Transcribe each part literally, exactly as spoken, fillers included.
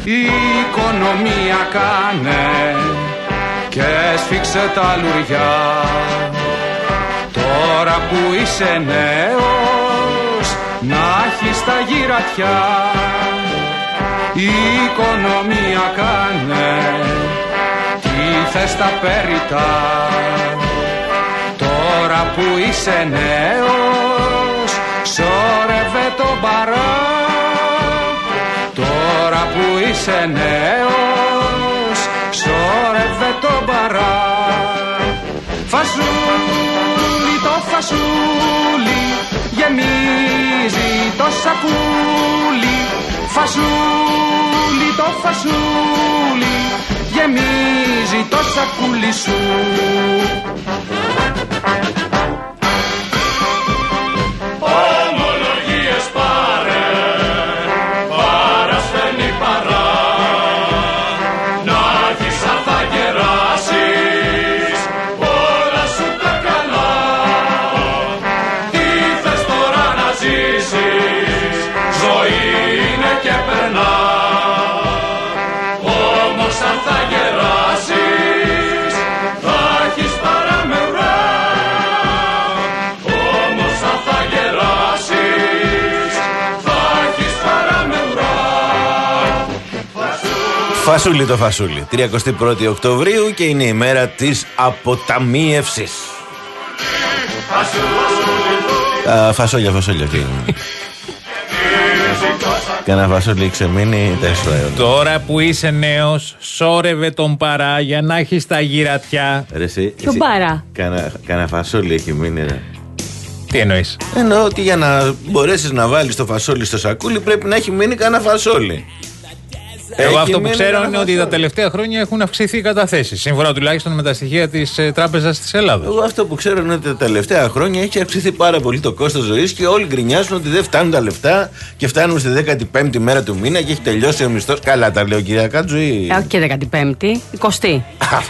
Η οικονομία κάνε και σφίξε τα λουριά. Τώρα που είσαι νέος να έχεις τα γυρατιά. Η οικονομία κάνε τι θες τα περιτά. Τώρα που είσαι νέος σόρευε τον παρά. Τώρα που είσαι νέος σόρευε τον παρά. Φασούλι το φασούλι γεμίζει το σακούλι. Φασούλι το φασούλι γεμίζει το σακούλι σου. Ομολογίες πάρε, παρασφαίνει παρά. Να έχεις αν θα γεράσεις όλα σου τα καλά. Τι θες τώρα να ζήσεις, ζωή είναι και περνά. Όμως αν θα γεράσεις θα έχεις παραμερά. Όμως αν θα γεράσεις θα έχεις παραμερά. Φασούλι το φασούλι. τριάντα πρώτη Οκτωβρίου και είναι η μέρα της αποταμίευσης. Α, φασόλια, φασόλια. Κάνα φασόλι ξεμείνει τέσσερα. Τώρα που είσαι νέος, σόρευε τον παρά για να έχεις τα γυρατιά. Ρε εσύ, Ποιον παρά? Κάνα, κάνα φασόλι έχει μείνει, ρε. Τι εννοείς? Εννοώ ότι για να μπορέσεις να βάλεις το φασόλι στο σακούλι πρέπει να έχει μείνει κάνα φασόλι. Εγώ Έχει αυτό που μείνει ξέρω κάνα είναι ότι τα φασόλι. τελευταία χρόνια έχουν αυξηθεί οι καταθέσεις. Σύμφωνα τουλάχιστον με τα στοιχεία της ε, Τράπεζας της Ελλάδας. Εγώ αυτό που ξέρω είναι ότι τα τελευταία χρόνια έχει αυξηθεί πάρα πολύ το κόστος ζωής και όλοι γκρινιάζουν ότι δεν φτάνουν τα λεφτά και φτάνουμε στη δέκατη πέμπτη μέρα του μήνα και έχει τελειώσει ο μισθός. Καλά τα λέω, κυρία Κάτζου, ή... Ε, όχι και δεκατipέμπτη, εικοστή.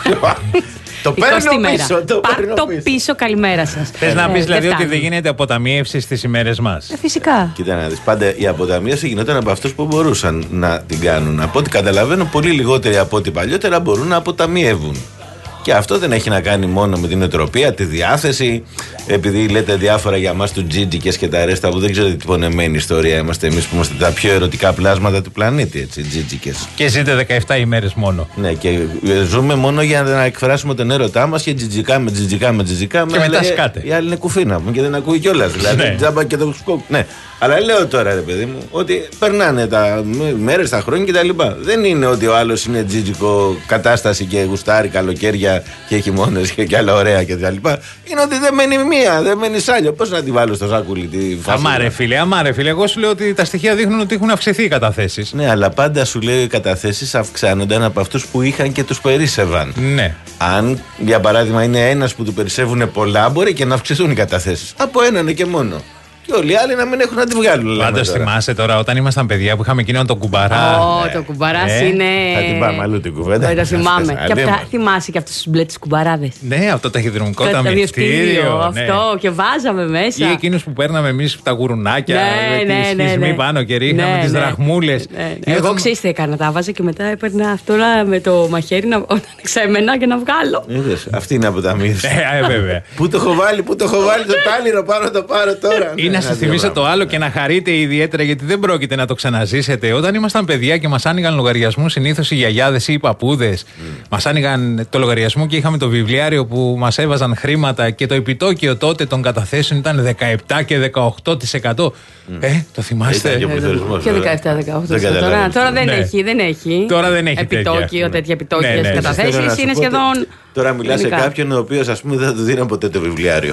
Το παίρνω μέρα. πίσω. Το Πάρ' παίρνω το πίσω. πίσω, καλημέρα σας. Θες να Ε, πεις δηλαδή δεν ότι δεν φτάνει. γίνεται αποταμίευση στις ημέρες μας? Ε, φυσικά. Κοίτα να δεις, πάντα η αποταμίευση γινόταν από αυτούς που μπορούσαν να την κάνουν. Από ό,τι καταλαβαίνω, πολύ λιγότεροι από ό,τι παλιότερα μπορούν να αποταμιεύουν. Και αυτό δεν έχει να κάνει μόνο με την νοοτροπία, τη διάθεση. Επειδή λέτε διάφορα για εμάς του τζίτζικες και τα ρέστα που δεν ξέρω τι πονεμένη ιστορία είμαστε εμείς που είμαστε τα πιο ερωτικά πλάσματα του πλανήτη, έτσι, τζίτζικες. Και ζείτε δεκαεπτά ημέρες μόνο. Ναι, και ζούμε μόνο για να εκφράσουμε τον έρωτά μας και τζιτζικάμε, τζιτζικάμε, τζιτζικάμε. Και μετά αλλά σκάτε. Οι άλλοι είναι κουφίνα μου και δεν ακούει κιόλας. Δηλαδή, Ναι. τζάμπα και το σκοπ. Ναι. Αλλά λέω τώρα, ρε παιδί μου, ότι περνάνε τα μέρες, τα χρόνια κτλ. Δεν είναι ότι ο άλλος είναι τζιτζικο κατάσταση και γουστάρει καλοκαίρια και χειμώνες και κι άλλα ωραία κτλ. Είναι ότι δεν μένει μία, δεν μένει σάλιο. Πώς να τη βάλω στο σάκουλι τη φάση. Αμά ρε φίλε, αμά ρε φίλε. Εγώ σου λέω ότι τα στοιχεία δείχνουν ότι έχουν αυξηθεί οι καταθέσεις. Ναι, αλλά πάντα σου λέει οι καταθέσεις αυξάνονταν από αυτούς που είχαν και τους περίσσευαν. Ναι. Αν για παράδειγμα είναι ένας που του περισσεύουν πολλά, μπορεί και να αυξηθούν οι καταθέσεις. Από έναν και μόνο. Και όλοι οι άλλοι να μην έχουν να τη βγάλουν. Πάντως θυμάσαι τώρα όταν ήμασταν παιδιά που είχαμε εκείνον τον κουμπαρά. Ω, το κουμπαράς Ε, είναι. Θα την πάμε αλλού την κουβέντα. Ε, το θυμάμαι. Αυτές, Και αντί αυτά, μας. θυμάσαι και αυτούς τους μπλε τους κουμπαράδες. Ναι, από το ταχυδρομικό Το ταμιευτήριο. Ναι. αυτό και βάζαμε μέσα. Ή εκείνους που παίρναμε εμείς τα γουρουνάκια, Ναι, με ναι, τις ναι, σχισμοί ναι. πάνω και ρίχναμε Ναι, τις ναι. δραχμούλες. Ναι, ναι. Ή Εγώ όταν- ξέρεις τι έκανα, τα βάζα και μετά έπαιρνα αυτό να- με το μαχαίρι να ξέμενα και να βγάλω. Είδες, αυτή είναι αποταμίευση. Ε, ε, βέβαια. Πού το έχω βάλει, πού το έχω βάλει το τάλιρο, πάω να το πάρω τώρα. Ή Ναι, να σας ένα θυμίσω δύο το άλλο και να χαρείτε ιδιαίτερα γιατί δεν πρόκειται να το ξαναζήσετε. Όταν ήμασταν παιδιά και μας άνοιγαν λογαριασμού συνήθως οι γιαγιάδες ή οι παππούδες, mm. μας άνοιγαν το λογαριασμό και είχαμε το βιβλιάριο που μας έβαζαν χρήματα και το επιτόκιο τότε των καταθέσεων ήταν δεκαεπτά και δεκαοκτώ τοις εκατό. Mm. Ε, το θυμάστε. Ήταν και ο πληθωρισμός, Και βέβαια. δεκαεπτά δεκαοκτώ. Δεν Τώρα, καταλαβαίνεις. τώρα δεν Ναι. έχει, δεν έχει. Τώρα δεν έχει επιτόκιο, τέτοια. τέτοια επιτόκια Ναι, ναι. στις Θέλω να καταθέσεις. σου Είναι πω σχεδόν. ότι Τώρα μιλά σε γενικά. κάποιον ο οποίος ας πούμε δεν θα του δίνει ποτέ το βιβλιάριο.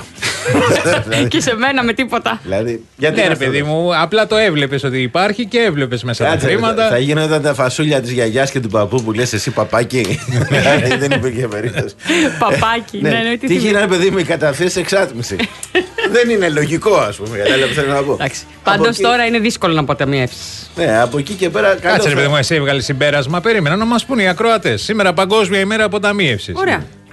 Και σε μένα με τίποτα. Δηλαδή, γιατί Ναι, να ρε στο παιδί δώσεις? μου, απλά το έβλεπες ότι υπάρχει και έβλεπες μέσα τα Κάτσε, χρήματα. θα γίνονταν τα φασούλια της γιαγιάς και του παππού που λες εσύ παπάκι. Δεν υπήρχε περίπτωση. Παπάκι, ναι, ναι, τι Τι θυμ- γίνεται, παιδί μου, η καταθέση εξάτμιση. Δεν είναι λογικό, ας πούμε. Κατάλαβε θέλω να πω. Εντάξει. Από Πάντως εκεί- τώρα είναι δύσκολο να αποταμιεύσεις. Ναι, από εκεί και πέρα. Κάτσε ρε παιδί μου, εσύ έβγαλε συμπέρασμα. Περίμενα να μας πούνε οι ακροατές. Σήμερα Παγκόσμια ημέρα αποταμίευσης. Ωραία.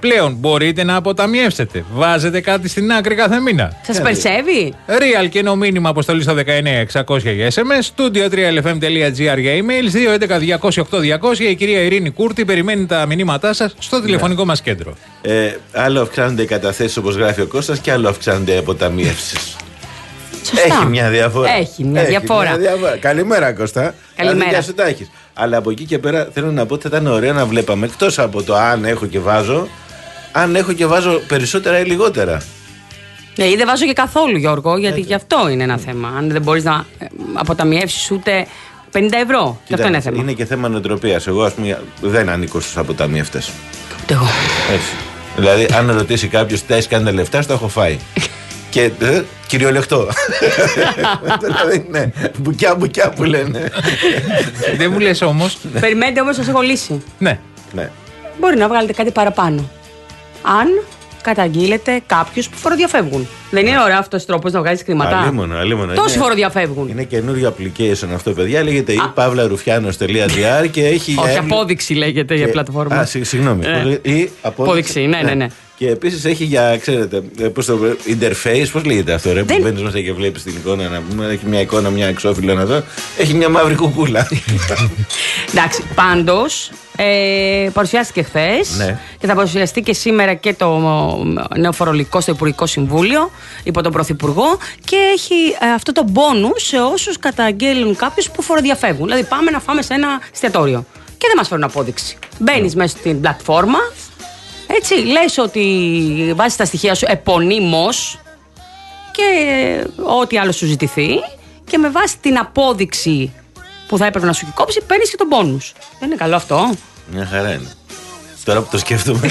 Πλέον μπορείτε να αποταμιεύσετε. Βάζετε κάτι στην άκρη κάθε μήνα. Σας περσεύει? Real και ενώ μήνυμα αποστολή στο δεκαεννιά εξακόσια για ες εμ ες, studio τρία ελ εφ εμ τελεία τζι άρ για email, δύο έντεκα διακόσια οκτώ διακόσια. Η κυρία Ειρήνη Κούρτη περιμένει τα μηνύματά σας στο τηλεφωνικό μας κέντρο. Ε, άλλο αυξάνονται οι καταθέσεις όπως γράφει ο Κώστας και άλλο αυξάνονται οι αποταμιεύσεις. Σωστά. Έχει μια διαφορά. Έχει μια διαφορά. Μια διαφορά. Καλημέρα, Κώστα. Καλημέρα. Τα σου τα έχεις. Αλλά από εκεί και πέρα θέλω να πω ότι θα ήταν ωραίο να βλέπαμε, εκτός από το αν έχω και βάζω, αν έχω και βάζω περισσότερα ή λιγότερα. Ναι, ή δεν βάζω και καθόλου, Γιώργο, γιατί και αυτό είναι ένα θέμα. Αν δεν μπορείς να αποταμιεύσεις ούτε πενήντα ευρώ. Και αυτό είναι θέμα. Είναι και θέμα νοοτροπίας. Εγώ, ας πούμε, δεν ανήκω στους αποταμιευτές. Ούτε εγώ. Έτσι. Δηλαδή, αν ρωτήσει κάποιος τι έχει κάνει τα λεφτά, στο έχω φάει. Και ε, κυριολεκτό. Δηλαδή, ναι. Μπουκιά, μπουκιά που λένε. Δεν μου λες όμως. Περιμένετε όμως να σας έχω λύση. Ναι. Ναι. Μπορεί να βγάλετε κάτι παραπάνω. Αν καταγγείλετε κάποιους που φοροδιαφεύγουν. Δεν είναι ωραίο αυτός ο τρόπος να βγάλεις χρήματα? Αλίμονο, αλίμονο. Τόσοι Είναι- φοροδιαφεύγουν. Είναι καινούριο application αυτό, παιδιά. Λέγεται i pavla rufianos τελεία gr και έχει. Όχι, έμβλη- απόδειξη λέγεται για και- πλατφόρμα. Α, συγ- συγγνώμη. Ε. Ή Απόδειξη, ναι, ναι, ναι. Και επίσης έχει για, ξέρετε, ε, πώς το interface, πώς λέγεται αυτό, ρε, Δεν- που μπαίνεις μέσα και βλέπεις την εικόνα, να πούμε, έχει μια εικόνα, μια εξώφυλλο να δω, έχει μια μαύρη κουκούλα. Εντάξει, πάντως ε, παρουσιάστηκε χθες Ναι. και θα παρουσιαστεί και σήμερα και το νέο φορολογικό στο Υπουργικό Συμβούλιο υπό τον Πρωθυπουργό και έχει ε, αυτό το μπόνους σε όσους καταγγέλνουν κάποιους που φοροδιαφεύγουν. Δηλαδή πάμε να φάμε σε ένα εστιατόριο και δεν μας φέρουν απόδειξη. Μπαίνεις μέσα στην πλατφόρμα, έτσι, λες ότι βάζεις τα στοιχεία σου επωνύμως και ό,τι άλλο σου ζητηθεί και με βάση την απόδειξη που θα έπρεπε να σου έχει κόψει, παίρνεις και τον πόνους. Δεν είναι καλό αυτό? Μια χαρά είναι. Τώρα που το σκέφτομαι.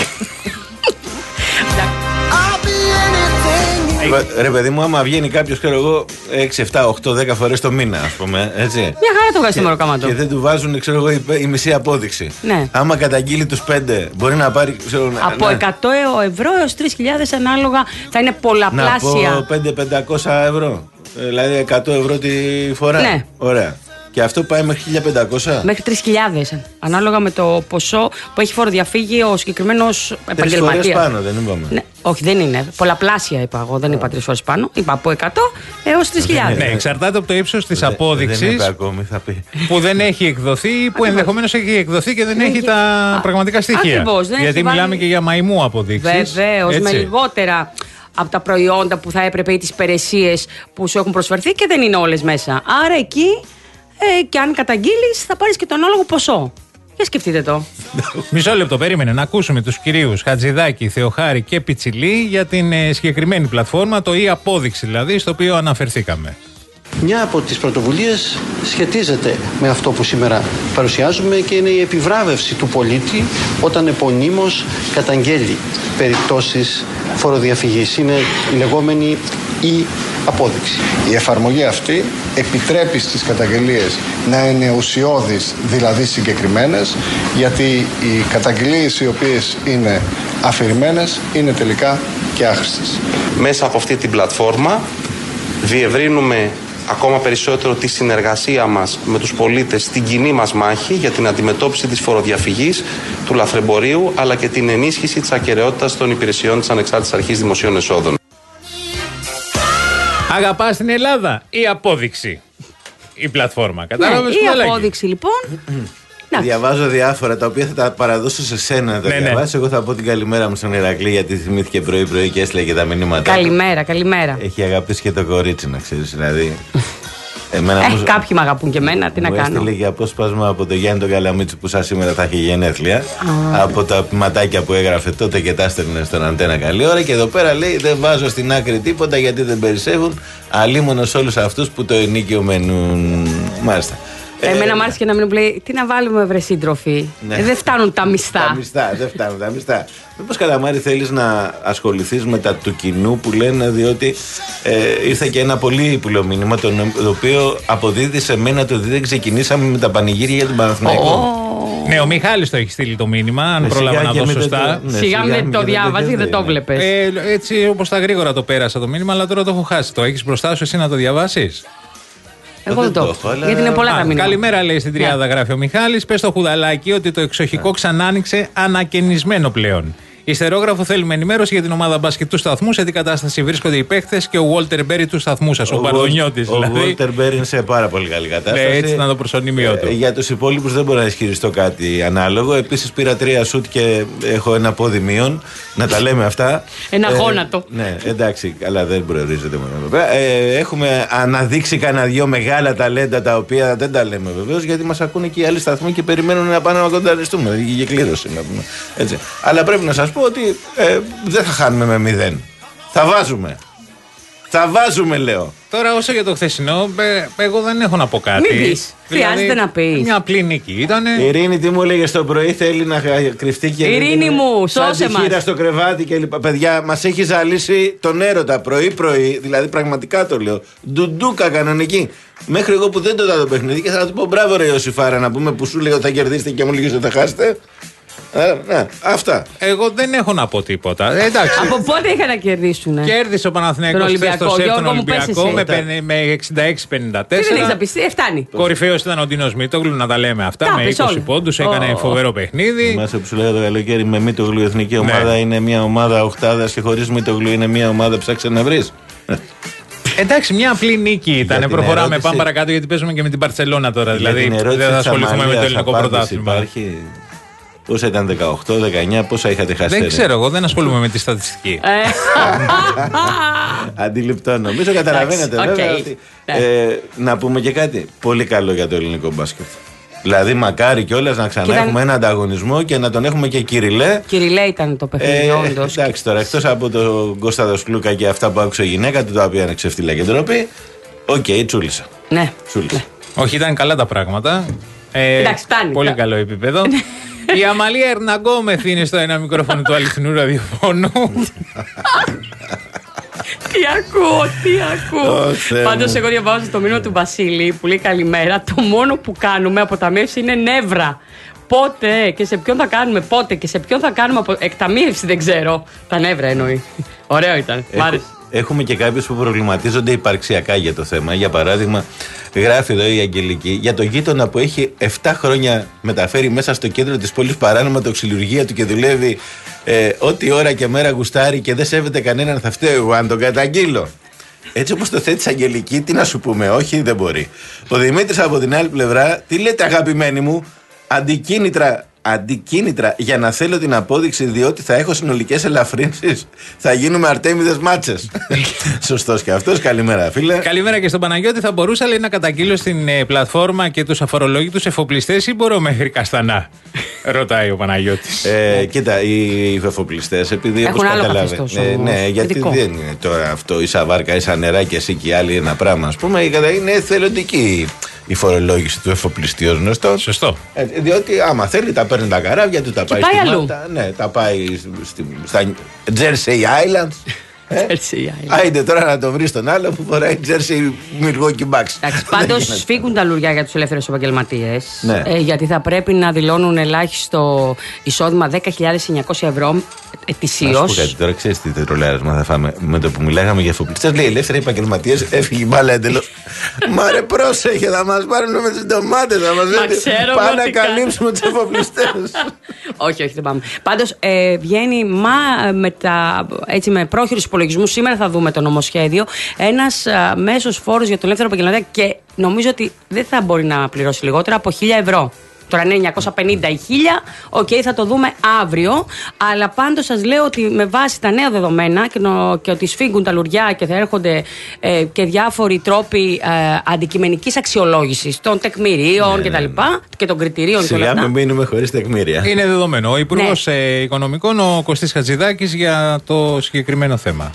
Ρε παιδί μου, άμα βγαίνει κάποιος, ξέρω εγώ, έξι, επτά, οκτώ, δέκα φορές το μήνα, ας πούμε, έτσι. Μια χαρά το βγάζει στο μεροκάματο. Και δεν του βάζουν, ξέρω εγώ, η, η μισή απόδειξη. Ναι. Άμα καταγγείλει τους πέντε, μπορεί να πάρει, ξέρω, να- Από να- εκατό ευρώ έως τρεις χιλιάδες ανάλογα θα είναι να πω πολλαπλάσια. πέντε χιλιάδες πεντακόσια ευρώ. Δηλαδή εκατό ευρώ τη φορά. Ναι. Ωραία. Και αυτό πάει μέχρι χίλια πεντακόσια. Μέχρι τρεις χιλιάδες. Ανάλογα με το ποσό που έχει φοροδιαφύγει ο συγκεκριμένος Τρεις φορές επαγγελματίας. πάνω, δεν είπαμε. Ναι, όχι, δεν είναι. Πολλαπλάσια είπα εγώ. Δεν είπα τρεις φορές πάνω. Είπα από εκατό έως τρεις χιλιάδες. Ναι, εξαρτάται από το ύψος της Δεν- Δεν απόδειξης είπε ακόμη, θα πει. που δεν έχει εκδοθεί ή που ενδεχομένως έχει εκδοθεί και δεν Δεν έχει έχει- τα Α, πραγματικά στοιχεία. ακριβώς, δεν Γιατί έχει βάλει- μιλάμε και για μαϊμού αποδείξεις. Βεβαίως, με έτσι. λιγότερα από τα προϊόντα που θα έπρεπε ή τις υπηρεσίες που σου έχουν προσφερθεί και δεν είναι όλες μέσα. Άρα εκεί ε, και αν καταγγείλεις θα πάρεις και το ανάλογο ποσό. Για σκεφτείτε το. Μισό λεπτό, περίμενε να ακούσουμε τους κυρίους Χατζηδάκη, Θεοχάρη και Πιτσιλή για την ε, συγκεκριμένη πλατφόρμα, το e-απόδειξη δηλαδή, στο οποίο αναφερθήκαμε. Μια από τις πρωτοβουλίες σχετίζεται με αυτό που σήμερα παρουσιάζουμε και είναι η επιβράβευση του πολίτη όταν επωνύμως καταγγέλει περιπτώσεις φοροδιαφυγής. Είναι η λεγόμενη e-απόδειξη. Η εφαρμογή αυτή επιτρέπει στις καταγγελίες να είναι ουσιώδεις, δηλαδή συγκεκριμένες, γιατί οι καταγγελίες οι οποίες είναι αφηρημένες είναι τελικά και άχρηστες. Μέσα από αυτή την πλατφόρμα διευρύνουμε ακόμα περισσότερο τη συνεργασία μας με τους πολίτες στην κοινή μας μάχη για την αντιμετώπιση της φοροδιαφυγής, του λαθρεμπορίου, αλλά και την ενίσχυση της ακεραιότητας των υπηρεσιών της Ανεξάρτητης Αρχής Δημοσίων Εσόδων. Αγαπάς την Ελλάδα ή απόδειξη η πλατφόρμα. Κατάλαβες Ναι, που η θα λέγει. απόδειξη λοιπόν. Εντάξει. Διαβάζω διάφορα τα οποία θα τα παραδώσω σε σένα να τα Ναι, ναι. διαβάσει. Εγώ θα πω την καλημέρα μου στον Ηρακλή γιατί θυμήθηκε πρωί-πρωί και έστειλε και τα μηνύματα. Καλημέρα, καλημέρα. Έχει αγαπήσει και το κορίτσι, να ξέρει. Δηλαδή. Εμένα Ε, μου- κάποιοι με αγαπούν και εμένα, τι να μου κάνω. έστειλε για απόσπασμα από το Γιάννη τον Καλαμίτσι που σαν σήμερα θα έχει γενέθλια. Από τα ματάκια που έγραφε τότε και τα έστελνε στον Αντένα καλή ώρα. Και εδώ πέρα λέει: δεν βάζω στην άκρη τίποτα γιατί δεν περισσεύουν. Αλίμονο σε όλου αυτού που το ενίκιο μενούν. Μάλιστα. Εμένα Ε, μου άρεσε και να μην μου λέει τι να βάλουμε βρε σύντροφοι. Ναι. Ε, δεν φτάνουν τα Τα μισθά. μισθά, δεν φτάνουν τα μισθά. Μήπως Καλαμάρη θέλεις να ασχοληθείς με τα του κοινού που λένε, διότι ε, ήρθε και ένα πολύ ύπουλο μήνυμα το, το οποίο αποδίδει σε μένα το ότι δεν ξεκινήσαμε με τα πανηγύρια για τον Παναθηναϊκό. Ναι, ο Μιχάλης το έχει στείλει το μήνυμα, αν Ναι, πρόλαβα σιγά να και δω μην δεν σωστά. το- ναι, Σιγά μην δεν και το δεν διάβαζε, δεν το είναι. βλέπεις. Ε, έτσι όπως τα γρήγορα το πέρασα το μήνυμα, αλλά τώρα το έχω χάσει. Το έχεις μπροστά σου εσύ να το διαβάσεις. Εγώ δεν δεν το το έχω. έχω, αλλά- Γιατί είναι πολλά Α, τα μηνύματα. καλημέρα, λέει στην τριάδα, γράφει ο Μιχάλης. Πες στο χουδαλάκι ότι το εξοχικό ξανά άνοιξε ανακαινισμένο πλέον. Ιστερόγραφο, θέλουμε ενημέρωση για την ομάδα μπάσκετ του σταθμού. Σε αντικατάσταση βρίσκονται οι παίχτες και ο Walter Berry του σταθμού σας. Ο, ο Παρδονιώτης δηλαδή. Ο Walter Berry είναι σε πάρα πολύ καλή κατάσταση. Ναι, έτσι ήταν το προσωνυμίο του. Ε, για τους υπόλοιπους δεν μπορώ να ισχυριστώ κάτι ανάλογο. Επίσης πήρα τρία σουτ και έχω ένα πόδι μείον. Να τα λέμε αυτά. Ένα ε, γόνατο. Ναι, εντάξει, αλλά δεν προορίζεται μόνο. Ε, έχουμε αναδείξει κανένα δυο μεγάλα ταλέντα τα οποία δεν τα λέμε βεβαίως γιατί μας ακούνε και οι άλλοι σταθμοί και περιμένουν να πάνε να κονταριστούμε. Η κλήρωση να πούμε. Έτσι. Αλλά πρέπει να σας πω ότι ε, δεν θα χάνουμε με μηδέν. Θα βάζουμε. Θα βάζουμε, λέω. Τώρα, όσο για το χθεσινό, ε, εγώ δεν έχω να πω κάτι. Μην πεις. Χρειάζεται να πεις. Μια απλή νίκη ήτανε. Η Ειρήνη, τι μου έλεγε το πρωί, θέλει να κρυφτεί και. Ειρήνη μου, σώσε μας. Χείρα στο κρεβάτι και λοιπά. Παιδιά, μας έχει ζαλίσει τον έρωτα πρωί-πρωί. Δηλαδή, πραγματικά το λέω. Ντουντούκα κανονική. Μέχρι εγώ που δεν το είδα το παιχνίδι και θα του πω μπράβο, ρε Ιωσήφάρα, να πούμε που σου λέει ότι θα κερδίσετε και μου λέγε ότι θα χάσετε. Ε, ναι, αυτά. Εγώ δεν έχω να πω τίποτα. Ε, εντάξει. Από πότε είχα να κερδίσουν. Κέρδισε ο Παναθηναϊκός στο ΣΕΦ τον Ολυμπιακό με, με εξήντα έξι πενήντα τέσσερα. Τι δεν έχεις να πεις, φτάνει. Κορυφαίος ήταν ο Ντίνος Μίτογλου, να τα λέμε αυτά. Τα, με είκοσι πόντους, έκανε oh. φοβερό παιχνίδι. Θυμάσαι που σου λέγα το καλοκαίρι με Μίτογλου η εθνική ομάδα ναι. είναι μια ομάδα οχτάδας και χωρίς Μίτογλου είναι μια ομάδα ψάξε να βρεις. Εντάξει, μια απλή νίκη ήταν. Προχωράμε, ερώτηση... πάμε παρακάτω γιατί παίζουμε και με την Μπαρτσελώνα τώρα. Δηλαδή δεν θα ασχοληθούμε με το ελληνικό πρωτάθλημα. Πόσα ήταν, δεκαοκτώ, δεκαεννιά, πόσα είχατε χάσει? Δεν ξέρω, εγώ δεν ασχολούμαι με τη στατιστική. Αντιληπτό, νομίζω καταλαβαίνετε. Okay. Βέβαια, ότι, ε, να πούμε και κάτι πολύ καλό για το ελληνικό μπάσκετ. Δηλαδή, μακάρι κιόλας να ξανά Κοίτα... έχουμε ένα ανταγωνισμό και να τον έχουμε και Κυριλέ. Κυριλέ ήταν το παιχνίδι, ε, όντως. Εντάξει, τώρα εκτός από τον Κώστα Δοσκλούκα και αυτά που άκουσε η γυναίκα του, τα οποία είναι ξεφτύλα και ντροπή. Οκ, okay, τσούλησα. Ναι. Τσούλησα. Ναι. Όχι, ήταν καλά τα πράγματα. Ε, Εντάξει, φτάνει. Πολύ καλό επίπεδο. Η Αμαλία Ερναγκόμεθ είναι στο ένα μικρόφωνο του αληθινού ραδιοφώνου. Τι ακούω, τι ακούω. Πάντως, εγώ διαβάζω το μήνυμα του Βασίλη που λέει καλημέρα. Το μόνο που κάνουμε αποταμίευση είναι νεύρα. Πότε και σε ποιον θα κάνουμε, πότε και σε ποιον θα κάνουμε απο... εκταμίευση, δεν ξέρω. Τα νεύρα εννοεί. Ωραίο ήταν. Μ' άρεσε. Έχουμε και κάποιους που προβληματίζονται υπαρξιακά για το θέμα. Για παράδειγμα, γράφει εδώ η Αγγελική για το γείτονα που έχει επτά χρόνια μεταφέρει μέσα στο κέντρο της πόλης παράνομα το ξυλουργία του και δουλεύει ε, ό,τι ώρα και μέρα γουστάρει και δεν σέβεται κανέναν, θα φταίω εγώ αν τον καταγγείλω. Έτσι όπως το θέτεις, Αγγελική, τι να σου πούμε, όχι, δεν μπορεί. Ο Δημήτρης από την άλλη πλευρά, τι λέτε αγαπημένοι μου, αντικίνητρα. Αντικίνητρα για να θέλω την απόδειξη, διότι θα έχω συνολικές ελαφρύνσεις. Θα γίνουμε αρτέμιδες μάτσες. Σωστός και αυτός. Καλημέρα, φίλε. Καλημέρα και στον Παναγιώτη. Θα μπορούσα, λέει, να καταγγείλω στην ε, πλατφόρμα και τους αφορολόγητους εφοπλιστές ή μπορώ μέχρι Καστανά? Ρωτάει ο Παναγιώτης. Ε, κοίτα, οι εφοπλιστές, επειδή όπως καταλάβει. Ε, ναι, γιατί δεν είναι τώρα αυτό η σαβάρκα, η σαν νερά και εσύ και οι άλλοι ένα πράγμα, ας πούμε. Είναι εθελοντική η φορολόγηση του εφοπλιστή ως γνωστό. Σωστό. Ε, διότι άμα θέλει τα παίρνει τα καράβια του, τα πάει, πάει στη αλλού. Μάλτα, ναι, τα πάει στη, στα Jersey Islands. Ε? Άιντε τώρα να το βρει τον άλλο που φοράει Jersey Milwaukee Bucks. Πάντως σφίγγουν τα λουριά για τους ελεύθερους επαγγελματίες. Ναι. Ε, γιατί θα πρέπει να δηλώνουν ελάχιστο εισόδημα δέκα χιλιάδες εννιακόσια ευρώ ετησίως. Να σου πω κάτι, τώρα ξέρεις τι τετρολάρισμα θα φάμε. Με το που μιλάγαμε για εφοπλιστές, λέει ελεύθεροι επαγγελματίες, έφυγε η μπάλα εντελώς. Μα ρε, πρόσεχε, θα μας πάρουν με τις ντομάτες, θα μας λένε πάμε να καλύψουμε τους εφοπλιστές. Όχι, όχι, δεν πάμε. Πάντως ε, βγαίνει μα, με, τα, έτσι, με πρόχειρους υπολογισμούς. Σήμερα θα δούμε το νομοσχέδιο. Ένας α, μέσος φόρος για τον ελεύθερο επαγγελματία και νομίζω ότι δεν θα μπορεί να πληρώσει λιγότερα από χίλια ευρώ. Τώρα είναι εννιακόσια πενήντα ή χίλια, οκ, okay, θα το δούμε αύριο. Αλλά πάντως σας λέω ότι με βάση τα νέα δεδομένα και, νο, και ότι σφίγγουν τα λουριά και θα έρχονται ε, και διάφοροι τρόποι ε, αντικειμενικής αξιολόγησης των τεκμηρίων ναι, κτλ. Ναι, ναι. Και των κριτηρίων και όλα αυτά. Σιγά μην μείνουμε χωρίς τεκμήρια. Είναι δεδομένο. Ο Υπουργός ναι. Οικονομικών, ο Κωστής Χατζηδάκης, για το συγκεκριμένο θέμα.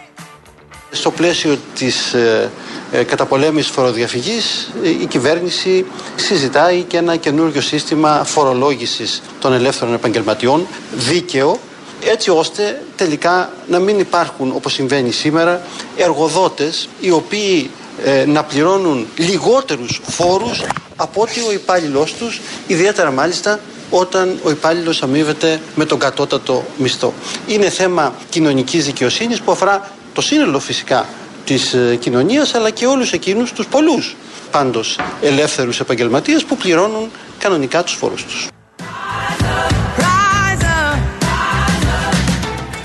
Στο πλαίσιο της ε, ε, καταπολέμησης φοροδιαφυγής, ε, η κυβέρνηση συζητάει και ένα καινούργιο σύστημα φορολόγησης των ελεύθερων επαγγελματιών, δίκαιο, έτσι ώστε τελικά να μην υπάρχουν, όπως συμβαίνει σήμερα, εργοδότες οι οποίοι ε, να πληρώνουν λιγότερους φόρους από ότι ο υπάλληλός τους, ιδιαίτερα μάλιστα όταν ο υπάλληλος αμείβεται με τον κατώτατο μισθό. Είναι θέμα κοινωνικής δικαιοσύνης που αφορά το σύνολο φυσικά της ε, κοινωνίας, αλλά και όλους εκείνους τους πολλούς πάντως ελεύθερους επαγγελματίες που πληρώνουν κανονικά τους φόρους τους.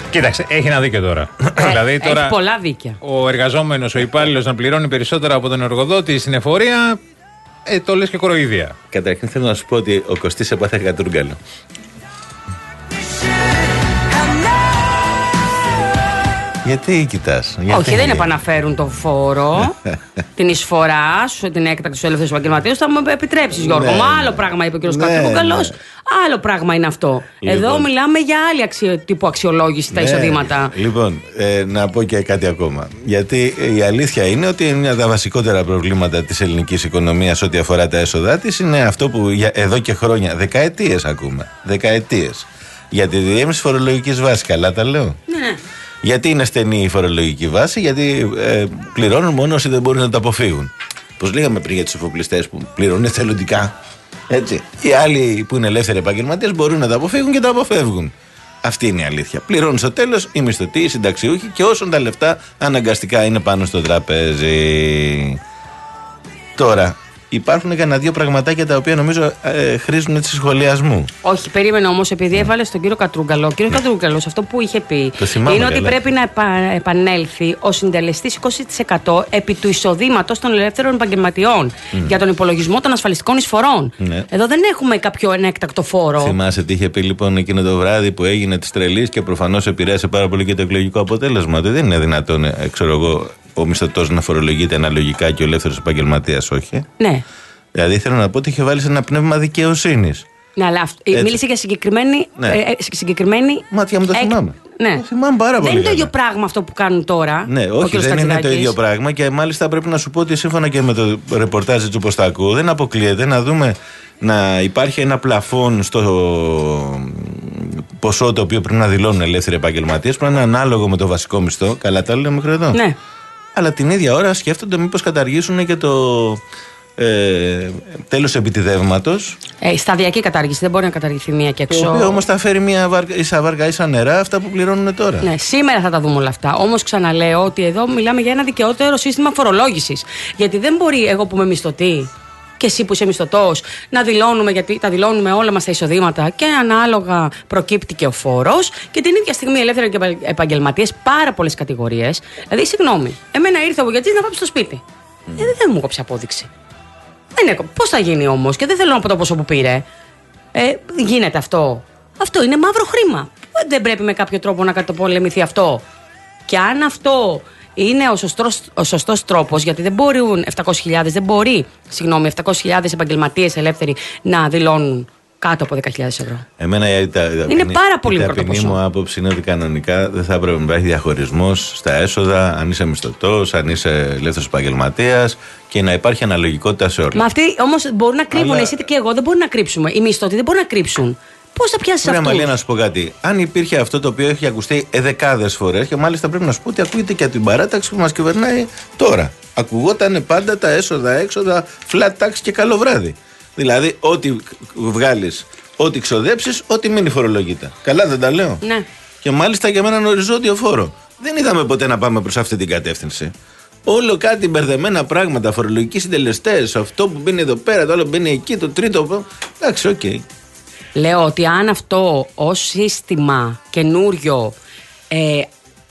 Κοίταξε, έχει ένα δίκιο τώρα. Δηλαδή τώρα έχει πολλά δίκια. Ο εργαζόμενος, ο υπάλληλος να πληρώνει περισσότερα από τον εργοδότη στην εφορία, ε, το λες και κοροϊδία. Καταρχήν θέλω να σου πω ότι ο Κωστής έπαθε κατρούγκαλο. Γιατί κοιτάς? Όχι, δεν επαναφέρουν το φόρο, την εισφορά σου, την έκτακτη στου ελεύθερου επαγγελματίε. Θα μου επιτρέψει, Γιώργο. Ναι, Μα άλλο ναι. πράγμα είπε ο κ. Ναι, Κατρούγκαλος, ναι. άλλο πράγμα είναι αυτό. Λοιπόν. Εδώ μιλάμε για άλλη αξιο, τύπου αξιολόγηση τα Ναι. εισοδήματα. Λοιπόν, ε, να πω και κάτι ακόμα. Γιατί η αλήθεια είναι ότι ένα από τα βασικότερα προβλήματα της ελληνικής οικονομίας ό,τι αφορά τα έσοδά της είναι αυτό που για, εδώ και χρόνια, δεκαετίες ακούμε. Δεκαετίες. Για τη διεύρυνση φορολογικής βάσης. Καλά τα λέω. Ναι. Γιατί είναι στενή η φορολογική βάση? Γιατί ε, πληρώνουν μόνο όσοι δεν μπορούν να το αποφύγουν. Πώς λέγαμε πριν για τους εφοπλιστές που πληρώνουν εθελοντικά. Έτσι. Οι άλλοι που είναι ελεύθεροι επαγγελματίες μπορούν να τα αποφύγουν και τα αποφεύγουν. Αυτή είναι η αλήθεια. Πληρώνουν στο τέλος οι μισθωτοί, οι συνταξιούχοι και όσον τα λεφτά αναγκαστικά είναι πάνω στο τραπέζι. Τώρα, υπάρχουν κανένα δύο πραγματάκια τα οποία νομίζω ε, χρήζουν έτσι σχολιασμού. Όχι, περίμενε όμως, επειδή έβαλε τον κύριο Κατρούγκαλο. Ο κύριος Κατρούγκαλος αυτό που είχε πει Το θυμάμαι είναι ότι καλά. πρέπει να επα- επανέλθει ο συντελεστής είκοσι τοις εκατό επί του εισοδήματος των ελεύθερων επαγγελματιών για τον υπολογισμό των ασφαλιστικών εισφορών. Ναι. Εδώ δεν έχουμε κάποιο ένα έκτακτο φόρο. Θυμάσαι τι είχε πει λοιπόν εκείνο το βράδυ που έγινε τη τρελή και προφανώς επηρέασε πάρα πολύ και το εκλογικό αποτέλεσμα? Ότι δεν είναι δυνατόν, ε, ξέρω εγώ, ο μισθωτός να φορολογείται αναλογικά και ο ελεύθερος επαγγελματίας όχι. Ναι. Δηλαδή θέλω να πω ότι είχε βάλει σε ένα πνεύμα δικαιοσύνης. Ναι, αλλά αυ- Έτσι. μίλησε για συγκεκριμένη. Ναι. Ε, ε, συγκεκριμένη Μάτια μου το εκ- θυμάμαι. Ναι. Το θυμάμαι πάρα πολύ Δεν είναι το καλά. ίδιο πράγμα αυτό που κάνουν τώρα. Ναι, ο όχι, κύριος δεν είναι το Χατζηδάκης. ίδιο πράγμα και μάλιστα πρέπει να σου πω ότι σύμφωνα και με το ρεπορτάζ του Ποστακού δεν αποκλείεται να δούμε να υπάρχει ένα πλαφόν στο ποσό το οποίο πρέπει να δηλώνουν ελεύθεροι επαγγελματίες που είναι ανάλογο με το βασικό μισθό. Καλά τα λέω μέχρι εδώ. Ναι. Αλλά την ίδια ώρα σκέφτονται μήπως καταργήσουν και το ε, τέλος επιτιδεύματος. Ε, σταδιακή κατάργηση. Δεν μπορεί να καταργηθεί μία και έξω. Το οποίο όμως θα φέρει μια βάρκα, ίσα βάρκα ίσα νερά αυτά που πληρώνουν τώρα. Ναι, σήμερα θα τα δούμε όλα αυτά. Όμως ξαναλέω ότι εδώ μιλάμε για ένα δικαιότερο σύστημα φορολόγησης. Γιατί δεν μπορεί εγώ που είμαι μισθωτή και εσύ που είσαι μισθωτός να δηλώνουμε, γιατί τα δηλώνουμε όλα μας τα εισοδήματα και ανάλογα προκύπτει και ο φόρος. Και την ίδια στιγμή οι ελεύθεροι επαγγελματίες, πάρα πολλές κατηγορίες. Δηλαδή, συγγνώμη, εμένα ήρθε ο βουλευτής να βάψει στο σπίτι. Ε, δεν μου κόψει απόδειξη. Δεν είναι. Πώς θα γίνει όμως, και δεν θέλω να πω το πόσο που πήρε. Ε, γίνεται αυτό. Αυτό είναι μαύρο χρήμα. Δεν πρέπει με κάποιο τρόπο να καταπολεμηθεί αυτό. Και αν αυτό είναι ο σωστός, ο σωστός τρόπος, γιατί δεν μπορούν επτακόσιες χιλιάδες, δεν μπορεί, συγγνώμη, επτακόσιες χιλιάδες επαγγελματίες ελεύθεροι να δηλώνουν κάτω από δέκα χιλιάδες ευρώ. Εμένα η, τα, Είναι πάρα πολύ η μικρό το ταπεινή ποσό. μου άποψη είναι ότι κανονικά δεν θα έπρεπε να υπάρχει διαχωρισμός στα έσοδα, αν είσαι μισθωτός, αν είσαι ελεύθερος επαγγελματίας και να υπάρχει αναλογικότητα σε όλα. Μα αυτοί όμως μπορούν να κρύβουν, Αλλά- εσύ και εγώ δεν μπορούμε να κρύψουμε. Οι μισθωτοί δεν μπορούν να κρύψουν. Πώς θα πιάσεις Ωραία, αυτούς? Μαλία, να σου πω κάτι. Αν υπήρχε αυτό το οποίο έχει ακουστεί δεκάδες φορές και μάλιστα πρέπει να σου πω ότι ακούγεται και από την παράταξη που μας κυβερνάει τώρα. Ακουγόταν πάντα τα έσοδα, έξοδα, flat tax και καλό βράδυ. Δηλαδή, ό,τι βγάλεις, ό,τι ξοδέψεις, ό,τι μείνει φορολογείται. Καλά δεν τα λέω? Ναι. Και μάλιστα για έναν οριζόντιο φόρο. Δεν είδαμε ποτέ να πάμε προς αυτή την κατεύθυνση. Όλο κάτι μπερδεμένα πράγματα, φορολογικοί συντελεστές, αυτό που μπαίνει εδώ πέρα, το άλλο μπαίνει εκεί, το τρίτο. Εντάξει, οκ. Okay. Λέω ότι αν αυτό ως σύστημα καινούριο ε,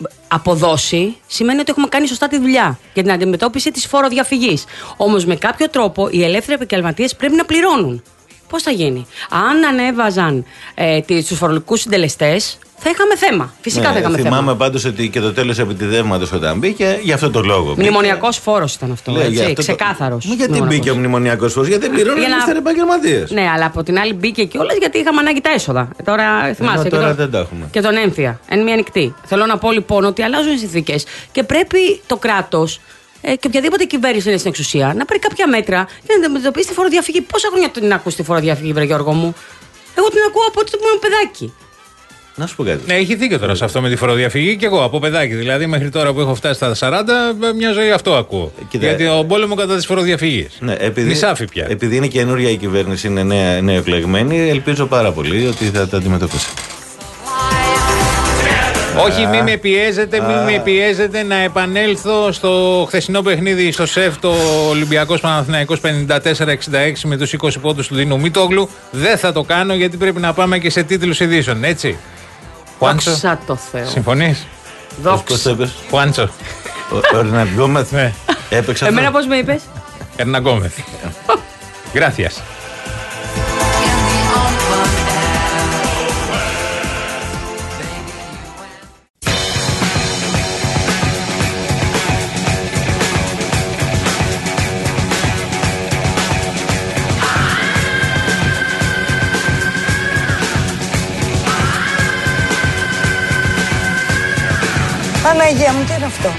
αποδώσει, σημαίνει ότι έχουμε κάνει σωστά τη δουλειά για την αντιμετώπιση της φοροδιαφυγής. Όμως με κάποιο τρόπο οι ελεύθεροι επαγγελματίες πρέπει να πληρώνουν. Πώς θα γίνει? Αν ανέβαζαν ε, τους φορολογικούς συντελεστές, θα είχαμε θέμα. Φυσικά Ναι, θα είχαμε θυμάμαι θέμα. πάντως ότι και το τέλος επιτιδεύματος όταν μπήκε, για αυτό το λόγο. Μνημονιακός φόρος ήταν αυτό. Λέει, για Έτσι, αυτό το- ξεκάθαρος. Μα γιατί μνημονιακός. μπήκε ο μνημονιακός φόρος? Γιατί πληρώνουν Για να- ελεύθεροι επαγγελματίες. Ναι, αλλά από την άλλη μπήκε κιόλα γιατί είχαμε ανάγκη τα έσοδα. Ε, Τώρα θυμάσαι. και τώρα το- δεν τα έχουμε. Και τον έμφυα. Εν μία νυχτή. Θέλω να πω λοιπόν ότι αλλάζουν οι συνθήκες και πρέπει το κράτος ε, και οποιαδήποτε κυβέρνηση είναι στην εξουσία να πάρει κάποια μέτρα για να αντιμετωπίσει τη φοροδιαφυγή. Πόσα χρόνια την ακούς τη φοροδιαφυγή, βρε Γιώργο μου? Εγώ την ακούω από το μου παιδάκι. Να σου πω κάτι. Ναι, έχει δίκιο τώρα σε αυτό με τη φοροδιαφυγή και εγώ από παιδάκι. Δηλαδή, μέχρι τώρα που έχω φτάσει στα σαράντα, μια ζωή αυτό ακούω. Κοίτα, Γιατί ο πόλεμο κατά τη φοροδιαφυγή. Ναι, επειδή, Νησάφι πια. επειδή είναι καινούρια η κυβέρνηση, είναι νέα, νεοεκλεγμένη, ελπίζω πάρα πολύ ότι θα τα αντιμετωπίσει. Όχι, μη με πιέζετε, μη με πιέζετε να επανέλθω στο χθεσινό παιχνίδι στο ΣΕΦ, το Ολυμπιακός Παναθηναϊκός πενήντα τέσσερα εξήντα έξι με τους είκοσι πόντους του Δίνου Μητόγλου. Δεν θα το κάνω γιατί πρέπει να πάμε και σε τίτλους ειδήσεων, έτσι. Χουάντσο. Δόξα τω Θεώ. Συμφωνείς? Δόξα. Πώς το είπες? Χουάντσο. Ο Ερναν Γκόμεθ. Ναι. Έπαιξε αυτό. Εμένα πώς με είπες? Ερναν Γκόμεθ. Gracias. Παναγία μου, τι είναι αυτό?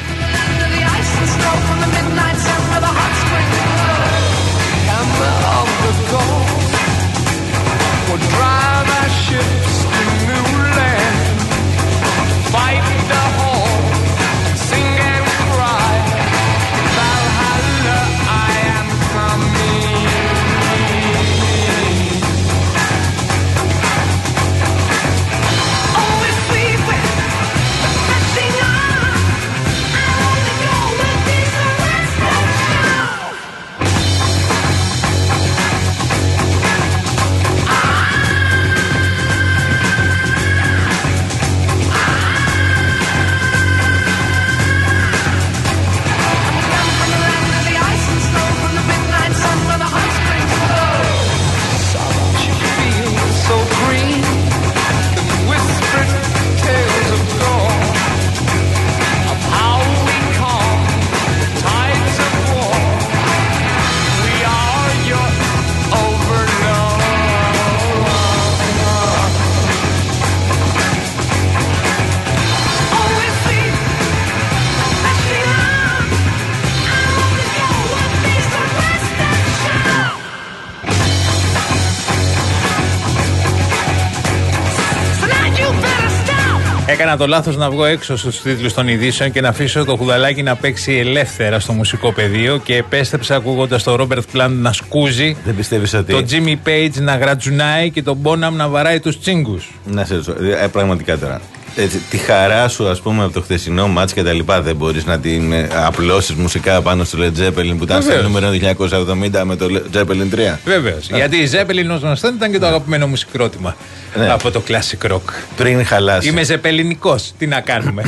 Έκανα το λάθος να βγω έξω στους τίτλους των ειδήσεων και να αφήσω το Χουδαλάκι να παίξει ελεύθερα στο μουσικό πεδίο και επέστρεψα ακούγοντας τον Ρόμπερτ Πλάντ να σκούζει. Δεν πιστεύεις ότι. Το Τζίμι Πέιτζ να γρατζουνάει και τον Μπόναμ να βαράει τους τσίγκους. Να σε ρωτήσω, ε, πραγματικά τώρα. Έτσι, τη χαρά σου, ας πούμε, από το χθεσινό μάτς και τα λοιπά, δεν μπορείς να την ε, απλώσεις μουσικά πάνω στο Led Zeppelin που ήταν στο νούμερο χίλια εννιακόσια εβδομήντα με το Led Zeppelin τρία. Βεβαίως. Γιατί η Zeppelin ως γνωστόν ήταν και το αγαπημένο μου συγκρότημα Ναι. από το classic rock. Πριν χαλάσει. Είμαι ζεπελινικός. Τι να κάνουμε.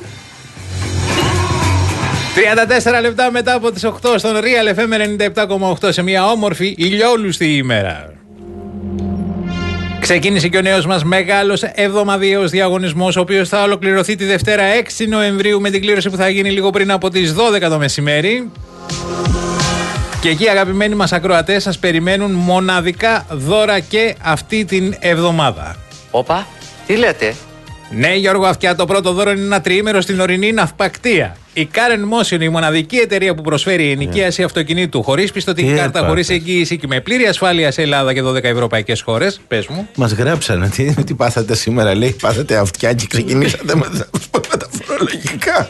τριάντα τέσσερα λεπτά μετά από τις οκτώ στον Real εφ εμ ενενήντα επτά κόμμα οκτώ σε μια όμορφη ηλιόλουστη ημέρα. Ξεκίνησε και ο νέος μας μεγάλος εβδομαδιαίος διαγωνισμός, ο οποίος θα ολοκληρωθεί τη Δευτέρα έξι Νοεμβρίου με την κλήρωση που θα γίνει λίγο πριν από τις δώδεκα το μεσημέρι. Και εκεί, αγαπημένοι μας ακροατές, σας περιμένουν μοναδικά δώρα και αυτή την εβδομάδα. Όπα, τι λέτε? Ναι, Γιώργο Αυτιά, το πρώτο δώρο είναι ένα τριήμερο στην ορεινή ναυπακτία. Η Karen Motion, η μοναδική εταιρεία που προσφέρει ενοικίαση yeah. αυτοκινήτου χωρίς πιστωτική κάρτα, χωρίς εγγύηση και με πλήρη ασφάλεια σε Ελλάδα και δώδεκα ευρωπαϊκές χώρες. Πες μου. Μας γράψανε τι, τι πάθατε σήμερα, λέει. Πάθατε αυτιά και ξεκινήσατε με τα φορολογικά.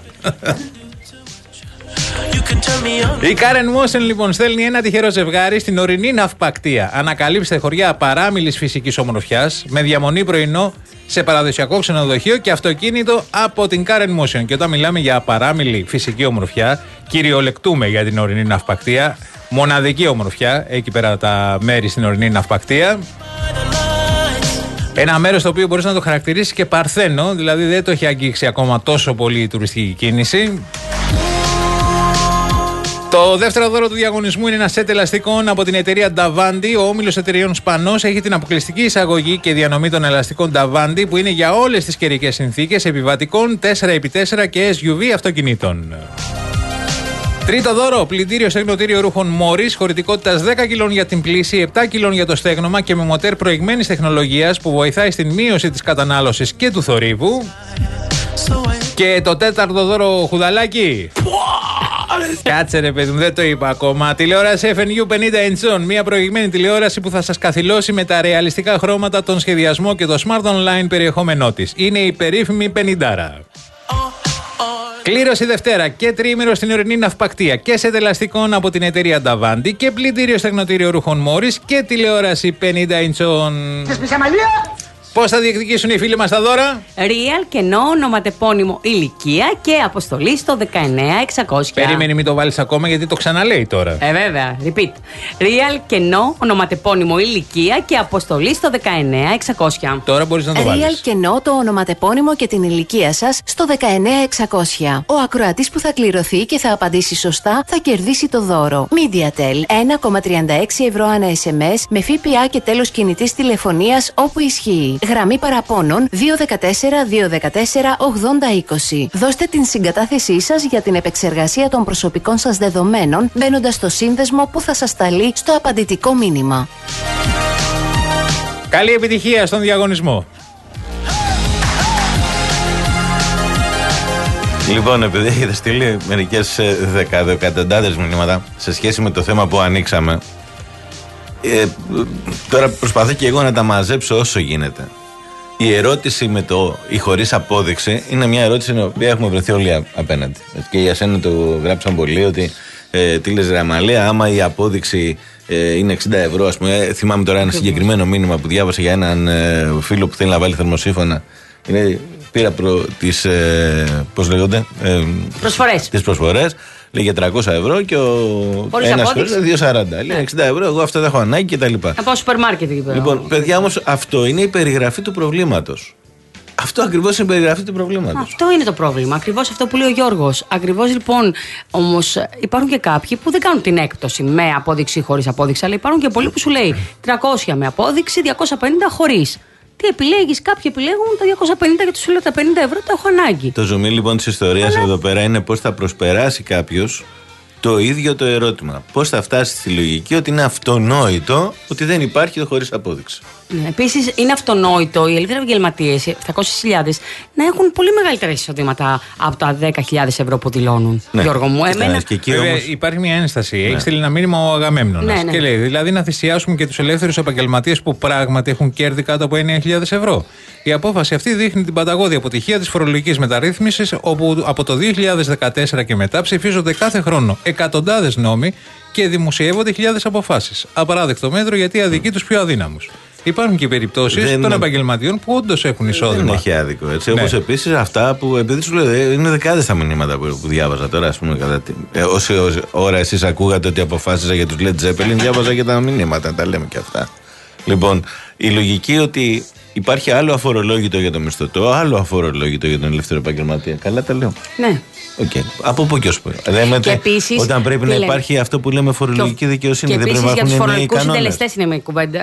Η Karen Motion λοιπόν στέλνει ένα τυχερό ζευγάρι στην ορεινή ναυπακτία. Ανακαλύψτε χωριά παράμιλης φυσικής ομορφιάς με διαμονή πρωινό σε παραδοσιακό ξενοδοχείο και αυτοκίνητο από την Karen Motion. Και όταν μιλάμε για παράμιλη φυσική ομορφιά, κυριολεκτούμε για την ορεινή ναυπακτία. Μοναδική ομορφιά, εκεί πέρα τα μέρη στην ορεινή ναυπακτία. Ένα μέρος το οποίο μπορείς να το χαρακτηρίσεις και παρθένο, δηλαδή δεν το έχει αγγίξει ακόμα τόσο πολύ η τουριστική κίνηση. Το δεύτερο δώρο του διαγωνισμού είναι ένα σετ ελαστικών από την εταιρεία Davanti. Ο όμιλος εταιρεών Σπανός έχει την αποκλειστική εισαγωγή και διανομή των ελαστικών Davanti που είναι για όλες τις καιρικές συνθήκες επιβατικών τέσσερα επί τέσσερα και ες γιου βι αυτοκινήτων. Τρίτο δώρο, πλυντήριο στεγνοτήριο ρούχων Morris, χωρητικότητας δέκα κιλών για την πλύση, επτά κιλών για το στέγνομα και με μοτέρ προηγμένης τεχνολογίας που βοηθάει στην μείωση της κατανάλωσης και του θορύβου. Και το τέταρτο δώρο, Χουδαλάκι. Κάτσε ρε παιδί μου, δεν το είπα ακόμα. Τηλεόραση εφ εν γιου πενήντα inch, μια προηγμένη τηλεόραση που θα σας καθυλώσει με τα ρεαλιστικά χρώματα, τον σχεδιασμό και το smart online περιεχόμενό της. Είναι η περίφημη πενηντάρα. Κλήρωση Δευτέρα και τριήμερο στην ορεινή ναυπακτία και σε τελαστικών από την εταιρεία Davanti και πλυντήριο στεγνοτήριο ρούχων Morris και τηλεόραση πενήντα inch. Πώς θα διεκδικήσουν οι φίλοι μας τα δώρα? Real, κενό, ονοματεπώνυμο, ηλικία και αποστολή στο δεκαεννέα εξακόσια. Περίμενε, μην το βάλεις ακόμα γιατί το ξαναλέει τώρα. Ε, βέβαια. Repeat. Real, κενό, ονοματεπώνυμο, ηλικία και αποστολή στο δεκαεννέα εξακόσια. Τώρα μπορείς να το βάλεις. Real, κενό, το ονοματεπώνυμο και την ηλικία σας στο δεκαεννέα εξακόσια. Ο ακροατής που θα κληρωθεί και θα απαντήσει σωστά θα κερδίσει το δώρο. MediaTel, ένα κόμμα τριάντα έξι ευρώ ανά ες εμ ες με ΦΠΑ και τέλος κινητής τηλεφωνίας όπου ισχύει. Γραμμή παραπώνων δύο ένα τέσσερα δύο ένα τέσσερα ογδόντα είκοσι. Δώστε την συγκατάθεσή σας για την επεξεργασία των προσωπικών σας δεδομένων μπαίνοντας στο σύνδεσμο που θα σας σταλεί στο απαντητικό μήνυμα. Καλή επιτυχία στον διαγωνισμό. Λοιπόν, επειδή έχετε στείλει μερικές δεκατοντάδες μηνύματα σε σχέση με το θέμα που ανοίξαμε, ε, τώρα προσπαθώ και εγώ να τα μαζέψω όσο γίνεται. Η ερώτηση με το ή χωρίς απόδειξη είναι μια ερώτηση την οποία έχουμε βρεθεί όλοι απέναντι. Και για σένα το γράψαν πολύ ότι ε, τι λες ρε Αμαλία, άμα η απόδειξη ε, είναι εξήντα ευρώ, ας πούμε. Ε, θυμάμαι τώρα ένα συγκεκριμένο μήνυμα που διάβασα για έναν ε, φίλο που θέλει να βάλει θερμοσύφωνα. Είναι, πήρα προ, τις, ε, πώς λέγονται, ε, προσφορές. Τις προσφορές. Λέει για τριακόσια ευρώ και ο ένας χωρίς δύο σαράντα. Λέει ναι. εξήντα ευρώ, εγώ αυτά τα έχω ανάγκη και τα λοιπά. Θα πάω σούπερ μάρκετ εκεί πέρα. Λοιπόν, παιδιά, όμως αυτό είναι η περιγραφή του προβλήματος. Αυτό ακριβώς είναι η περιγραφή του προβλήματος. Αυτό είναι το πρόβλημα. Ακριβώς αυτό που λέει ο Γιώργος. Ακριβώς λοιπόν, όμως υπάρχουν και κάποιοι που δεν κάνουν την έκπτωση με απόδειξη ή χωρίς απόδειξη, αλλά υπάρχουν και πολλοί που σου λέει τριακόσια με απόδειξη, διακόσια πενήντα χωρίς. Τι επιλέγεις, κάποιοι επιλέγουν τα διακόσια πενήντα και τους λέω τα πενήντα ευρώ τα έχω ανάγκη. Το ζουμί λοιπόν της ιστορίας Αλλά... εδώ πέρα είναι πώς θα προσπεράσει κάποιος το ίδιο το ερώτημα. Πώς θα φτάσει στη λογική ότι είναι αυτονόητο ότι δεν υπάρχει το χωρίς απόδειξη. Ναι, επίσης, είναι αυτονόητο οι ελεύθεροι επαγγελματίες, επτακόσιες χιλιάδες, να έχουν πολύ μεγαλύτερα εισοδήματα από τα δέκα χιλιάδες ευρώ που δηλώνουν. Ναι. Γιώργο μου, εμένα. Και εκεί Βέβαια, όμως... υπάρχει μια ένσταση. Ναι. Έχει στείλει ένα μήνυμα ο Αγαμέμνονας. Ναι, ναι. Και λέει: δηλαδή, να θυσιάσουμε και τους ελεύθερους επαγγελματίες που πράγματι έχουν κέρδη κάτω από εννέα χιλιάδες ευρώ. Η απόφαση αυτή δείχνει την παταγώδη αποτυχία της φορολογικής μεταρρύθμισης, όπου από το δύο χιλιάδες δεκατέσσερα και μετά ψηφίζονται κάθε χρόνο εκατοντάδες νόμοι και δημοσιεύονται χιλιάδες αποφάσεις. Απαράδεκτο μέτρο γιατί αδικεί τους πιο αδύναμους. Υπάρχουν και περιπτώσεις των είναι... επαγγελματιών που όντως έχουν εισόδημα. Δεν έχει άδικο έτσι. Ναι. Όπως επίσης αυτά που. Επειδή σου λέω, είναι δεκάδες τα μηνύματα που, που διάβαζα τώρα, ας πούμε. Κατά τη... ε, όση ώρα εσείς ακούγατε ότι αποφάσιζα για τους Led Zeppelin, διάβαζα και τα μηνύματα. Τα λέμε και αυτά. Λοιπόν, η λογική ότι υπάρχει άλλο αφορολόγητο για το μισθωτό, άλλο αφορολόγητο για τον ελεύθερο επαγγελματία. Καλά τα λέω. Ναι. Okay. Από πού και ως πού. Επίσης, όταν πρέπει να υπάρχει λέμε. αυτό που λέμε φορολογική δικαιοσύνη. Και δεν πρέπει να για τους φορολογικούς συντελεστές είναι με κουβέντα,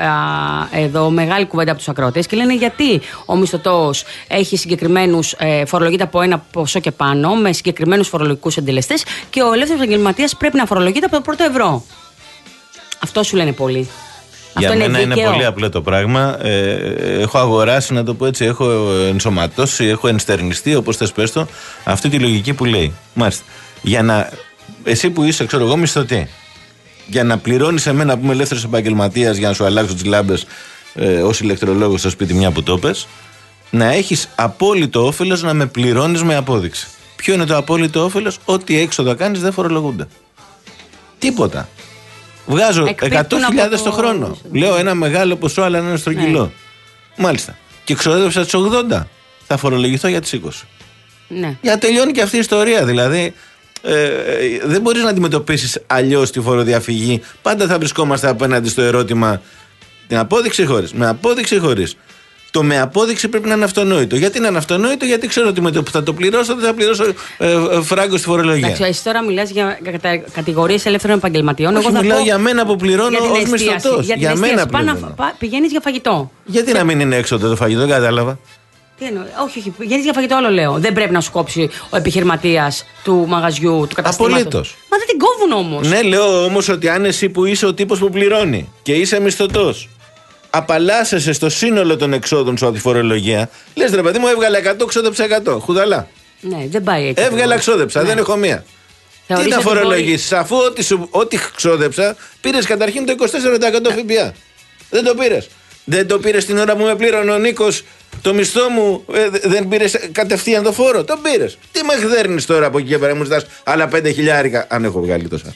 εδώ μεγάλη κουβέντα από τους ακροατές και λένε γιατί ο μισθωτός έχει συγκεκριμένους, ε, φορολογείται από ένα ποσό και πάνω με συγκεκριμένους φορολογικούς συντελεστές και ο ελεύθερος επαγγελματίας πρέπει να φορολογείται από το πρώτο ευρώ. Αυτό σου λένε πολλοί. Για Αυτό μένα είναι, είναι πολύ απλό το πράγμα. Ε, έχω αγοράσει, να το πω έτσι, έχω ενσωματώσει, έχω ενστερνιστεί, όπως θες πες το, αυτή τη λογική που λέει. Μάλιστα. Για να, εσύ που είσαι, ξέρω εγώ, μισθωτή, για να πληρώνεις εμένα που είμαι ελεύθερος επαγγελματίας για να σου αλλάξω τις λάμπες ε, ως ηλεκτρολόγος στο σπίτι, μια που το πες, να έχεις απόλυτο όφελος να με πληρώνεις με απόδειξη. Ποιο είναι το απόλυτο όφελος? Ό,τι έξοδα κάνεις δεν φορολογούνται. Τίποτα. Βγάζω εκατό χιλιάδες το χρόνο. Το... Λέω ένα μεγάλο ποσό, αλλά ένα στρογγυλό. Ναι. Μάλιστα. Και ξοδεύσα τις ογδόντα. Θα φορολογηθώ για τις είκοσι. Ναι. Για τελειώνει και αυτή η ιστορία. Δηλαδή, ε, δεν μπορείς να αντιμετωπίσεις αλλιώς τη φοροδιαφυγή. Πάντα θα βρισκόμαστε απέναντι στο ερώτημα την απόδειξη χωρίς. Με απόδειξη χωρίς. Το με απόδειξη πρέπει να είναι αυτονόητο. Γιατί είναι αυτονόητο? Γιατί ξέρω ότι με το που θα το πληρώσω δεν θα πληρώσω ε, ε, φράγκο στη φορολογία. Εντάξει, εσύ τώρα μιλάς για κατα... κατηγορίες ελεύθερων επαγγελματιών. Όχι, εγώ θα μιλάω πω... για μένα που πληρώνω ως μισθωτός. Για, για μένα πληρώνω. Πα... Πηγαίνεις για φαγητό. Γιατί και... να μην είναι έξοδο το φαγητό, δεν κατάλαβα. Τι εννοώ, όχι, όχι. Πηγαίνεις για φαγητό, άλλο λέω. Δεν πρέπει να σου κόψει ο επιχειρηματίας του μαγαζιού, του καταστήματος. Απολύτως. Μα δεν την κόβουν όμως. Ναι, λέω όμως ότι αν εσύ που είσαι ο τύπος που πληρώνει και είσαι μισθωτός, απαλλάσσεσαι στο σύνολο των εξόδων σου από τη φορολογία, λες ρε παιδί μου, έβγαλα εκατό, ξόδεψα εκατό. Χουδαλά. Ναι, δεν πάει έτσι. Έβγαλα, ξόδεψα, ναι. Δεν έχω μία. Θεωρείς τι να φορολογήσεις, μπορεί... αφού ό,τι, σου, ό,τι ξόδεψα πήρες καταρχήν το είκοσι τέσσερα τοις εκατό ΦΠΑ. Δεν το πήρες. Δεν το πήρες την ώρα που με πλήρωνε ο Νίκος το μισθό μου, ε, δεν πήρες κατευθείαν το φόρο. Το πήρες. Τι με χδέρνεις τώρα από εκεί και πέρα, μου ζητάς άλλα πέντε χιλιάρικα, αν έχω βγάλει τόσα.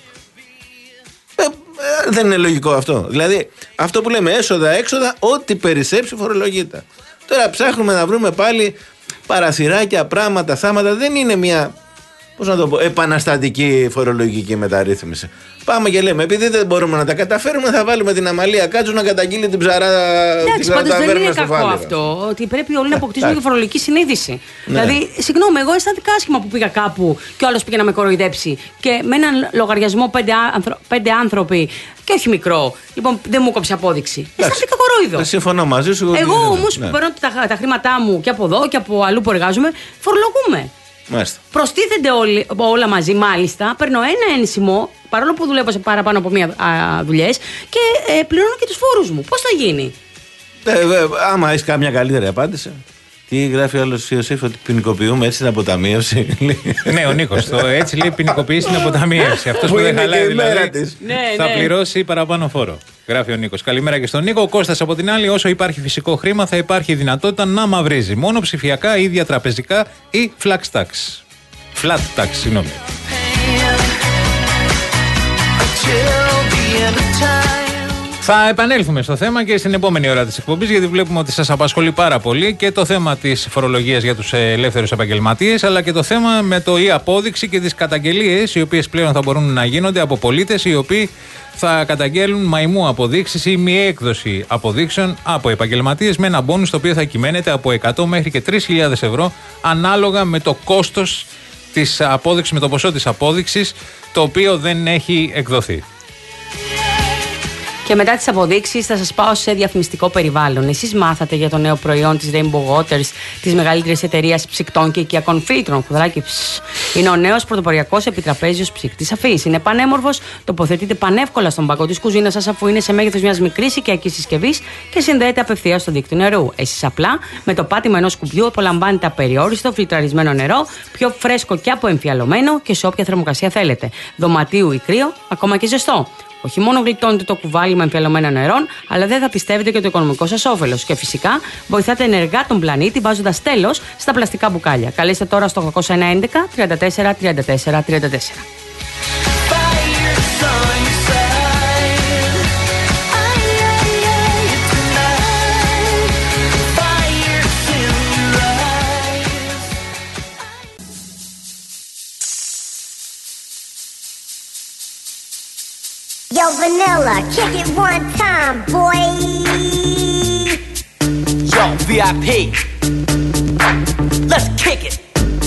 Ε, ε, δεν είναι λογικό αυτό. Δηλαδή, αυτό που λέμε έσοδα, έξοδα, ό,τι περισσέψει φορολογείται. Τώρα ψάχνουμε να βρούμε πάλι παραθυράκια, πράγματα, θάματα. Δεν είναι μια, πώς να το πω, επαναστατική φορολογική μεταρρύθμιση. Πάμε και λέμε, επειδή δεν μπορούμε να τα καταφέρουμε, θα βάλουμε την Αμαλία Κάτσου να καταγγείλει την ψαρά. Εντάξει, πάντως δεν είναι κακό αυτό. Ότι πρέπει όλοι να αποκτήσουν και φορολογική συνείδηση. Ναι. Δηλαδή, συγγνώμη, εγώ αισθάνθηκα άσχημα που πήγα κάπου και ο άλλος πήγε να με κοροϊδέψει. Και με έναν λογαριασμό πέντε, άνθρω... πέντε άνθρωποι, και όχι μικρό, λοιπόν, δεν μου κόψε απόδειξη. Αισθάνθηκα κορόιδο. Συμφωνώ μαζί σου. Εγώ όμως ναι. που παίρνω τα, τα χρήματά μου και από εδώ και από αλλού που εργάζομαι, φορολογούμε. Μάλιστα. Προστίθενται όλοι, όλα μαζί, μάλιστα. Παίρνω ένα ένσημο, παρόλο που δουλεύω σε παραπάνω από μία δουλειές, και ε, πληρώνω και τους φόρους μου. Πώς θα γίνει? Ε, ε, άμα έχει κάμια καλύτερη απάντηση. Τι γράφει ο άλλος Ιωσήφ, ότι ποινικοποιούμε έτσι την αποταμίευση. Ναι, ο Νίκος. Το έτσι λέει ποινικοποιήσει την αποταμίευση. Αυτός που δεν χαλάει δηλαδή ναι, θα ναι. πληρώσει παραπάνω φόρο. Γράφει ο Νίκος. Καλημέρα και στον Νίκο. Ο Κώστας από την άλλη, όσο υπάρχει φυσικό χρήμα, θα υπάρχει δυνατότητα να μαυρίζει. Μόνο ψηφιακά, ίδια τραπεζικά ή flat tax. Flat tax, συγγνώμη. Θα επανέλθουμε στο θέμα και στην επόμενη ώρα της εκπομπής, γιατί βλέπουμε ότι σας απασχολεί πάρα πολύ και το θέμα της φορολογίας για τους ελεύθερους επαγγελματίες, αλλά και το θέμα με το η απόδειξη και τις καταγγελίες, οι οποίες πλέον θα μπορούν να γίνονται από πολίτες οι οποίοι θα καταγγέλουν μαϊμού αποδείξεις ή μη έκδοση αποδείξεων από επαγγελματίες με ένα μπόνους το οποίο θα κυμαίνεται από εκατό μέχρι και τρεις χιλιάδες ευρώ ανάλογα με το κόστος της απόδειξης, με το ποσό της απόδειξης το οποίο δεν έχει εκδοθεί. Και μετά τις αποδείξεις θα σας πάω σε διαφημιστικό περιβάλλον. Εσείς μάθατε για το νέο προϊόν της Rainbow Waters, της μεγαλύτερης εταιρείας ψυκτών και οικιακών φίλτρων. Χουδράκι, είναι ο νέος πρωτοποριακός επιτραπέζιος ψυκτής αφής. Είναι πανέμορφος, τοποθετείται πανεύκολα στον παγκό της κουζίνας σας, αφού είναι σε μέγεθος μιας μικρής οικιακής συσκευής και συνδέεται απευθείας στο δίκτυο νερού. Εσείς απλά με το πάτημα ενός κουμπιού απολαμβάνετε απεριόριστο φιλτραρισμένο νερό, πιο φρέσκο και αποεμφιαλωμένο και σε όποια θερμοκρασία θέλετε. Δωματίου ή κρύο, ακόμα και ζεστό. Όχι μόνο γλιτώνετε το κουβάλι με εμφιαλωμένα νερών, αλλά δεν θα πιστεύετε και το οικονομικό σας όφελος. Και φυσικά βοηθάτε ενεργά τον πλανήτη βάζοντας τέλος στα πλαστικά μπουκάλια. Καλέστε τώρα στο οκτώ ένα ένα τριάντα τέσσερα τριάντα τέσσερα τριάντα τέσσερα. Yo, Vanilla, kick it one time, boy. Yo, βι άι πι, let's kick it.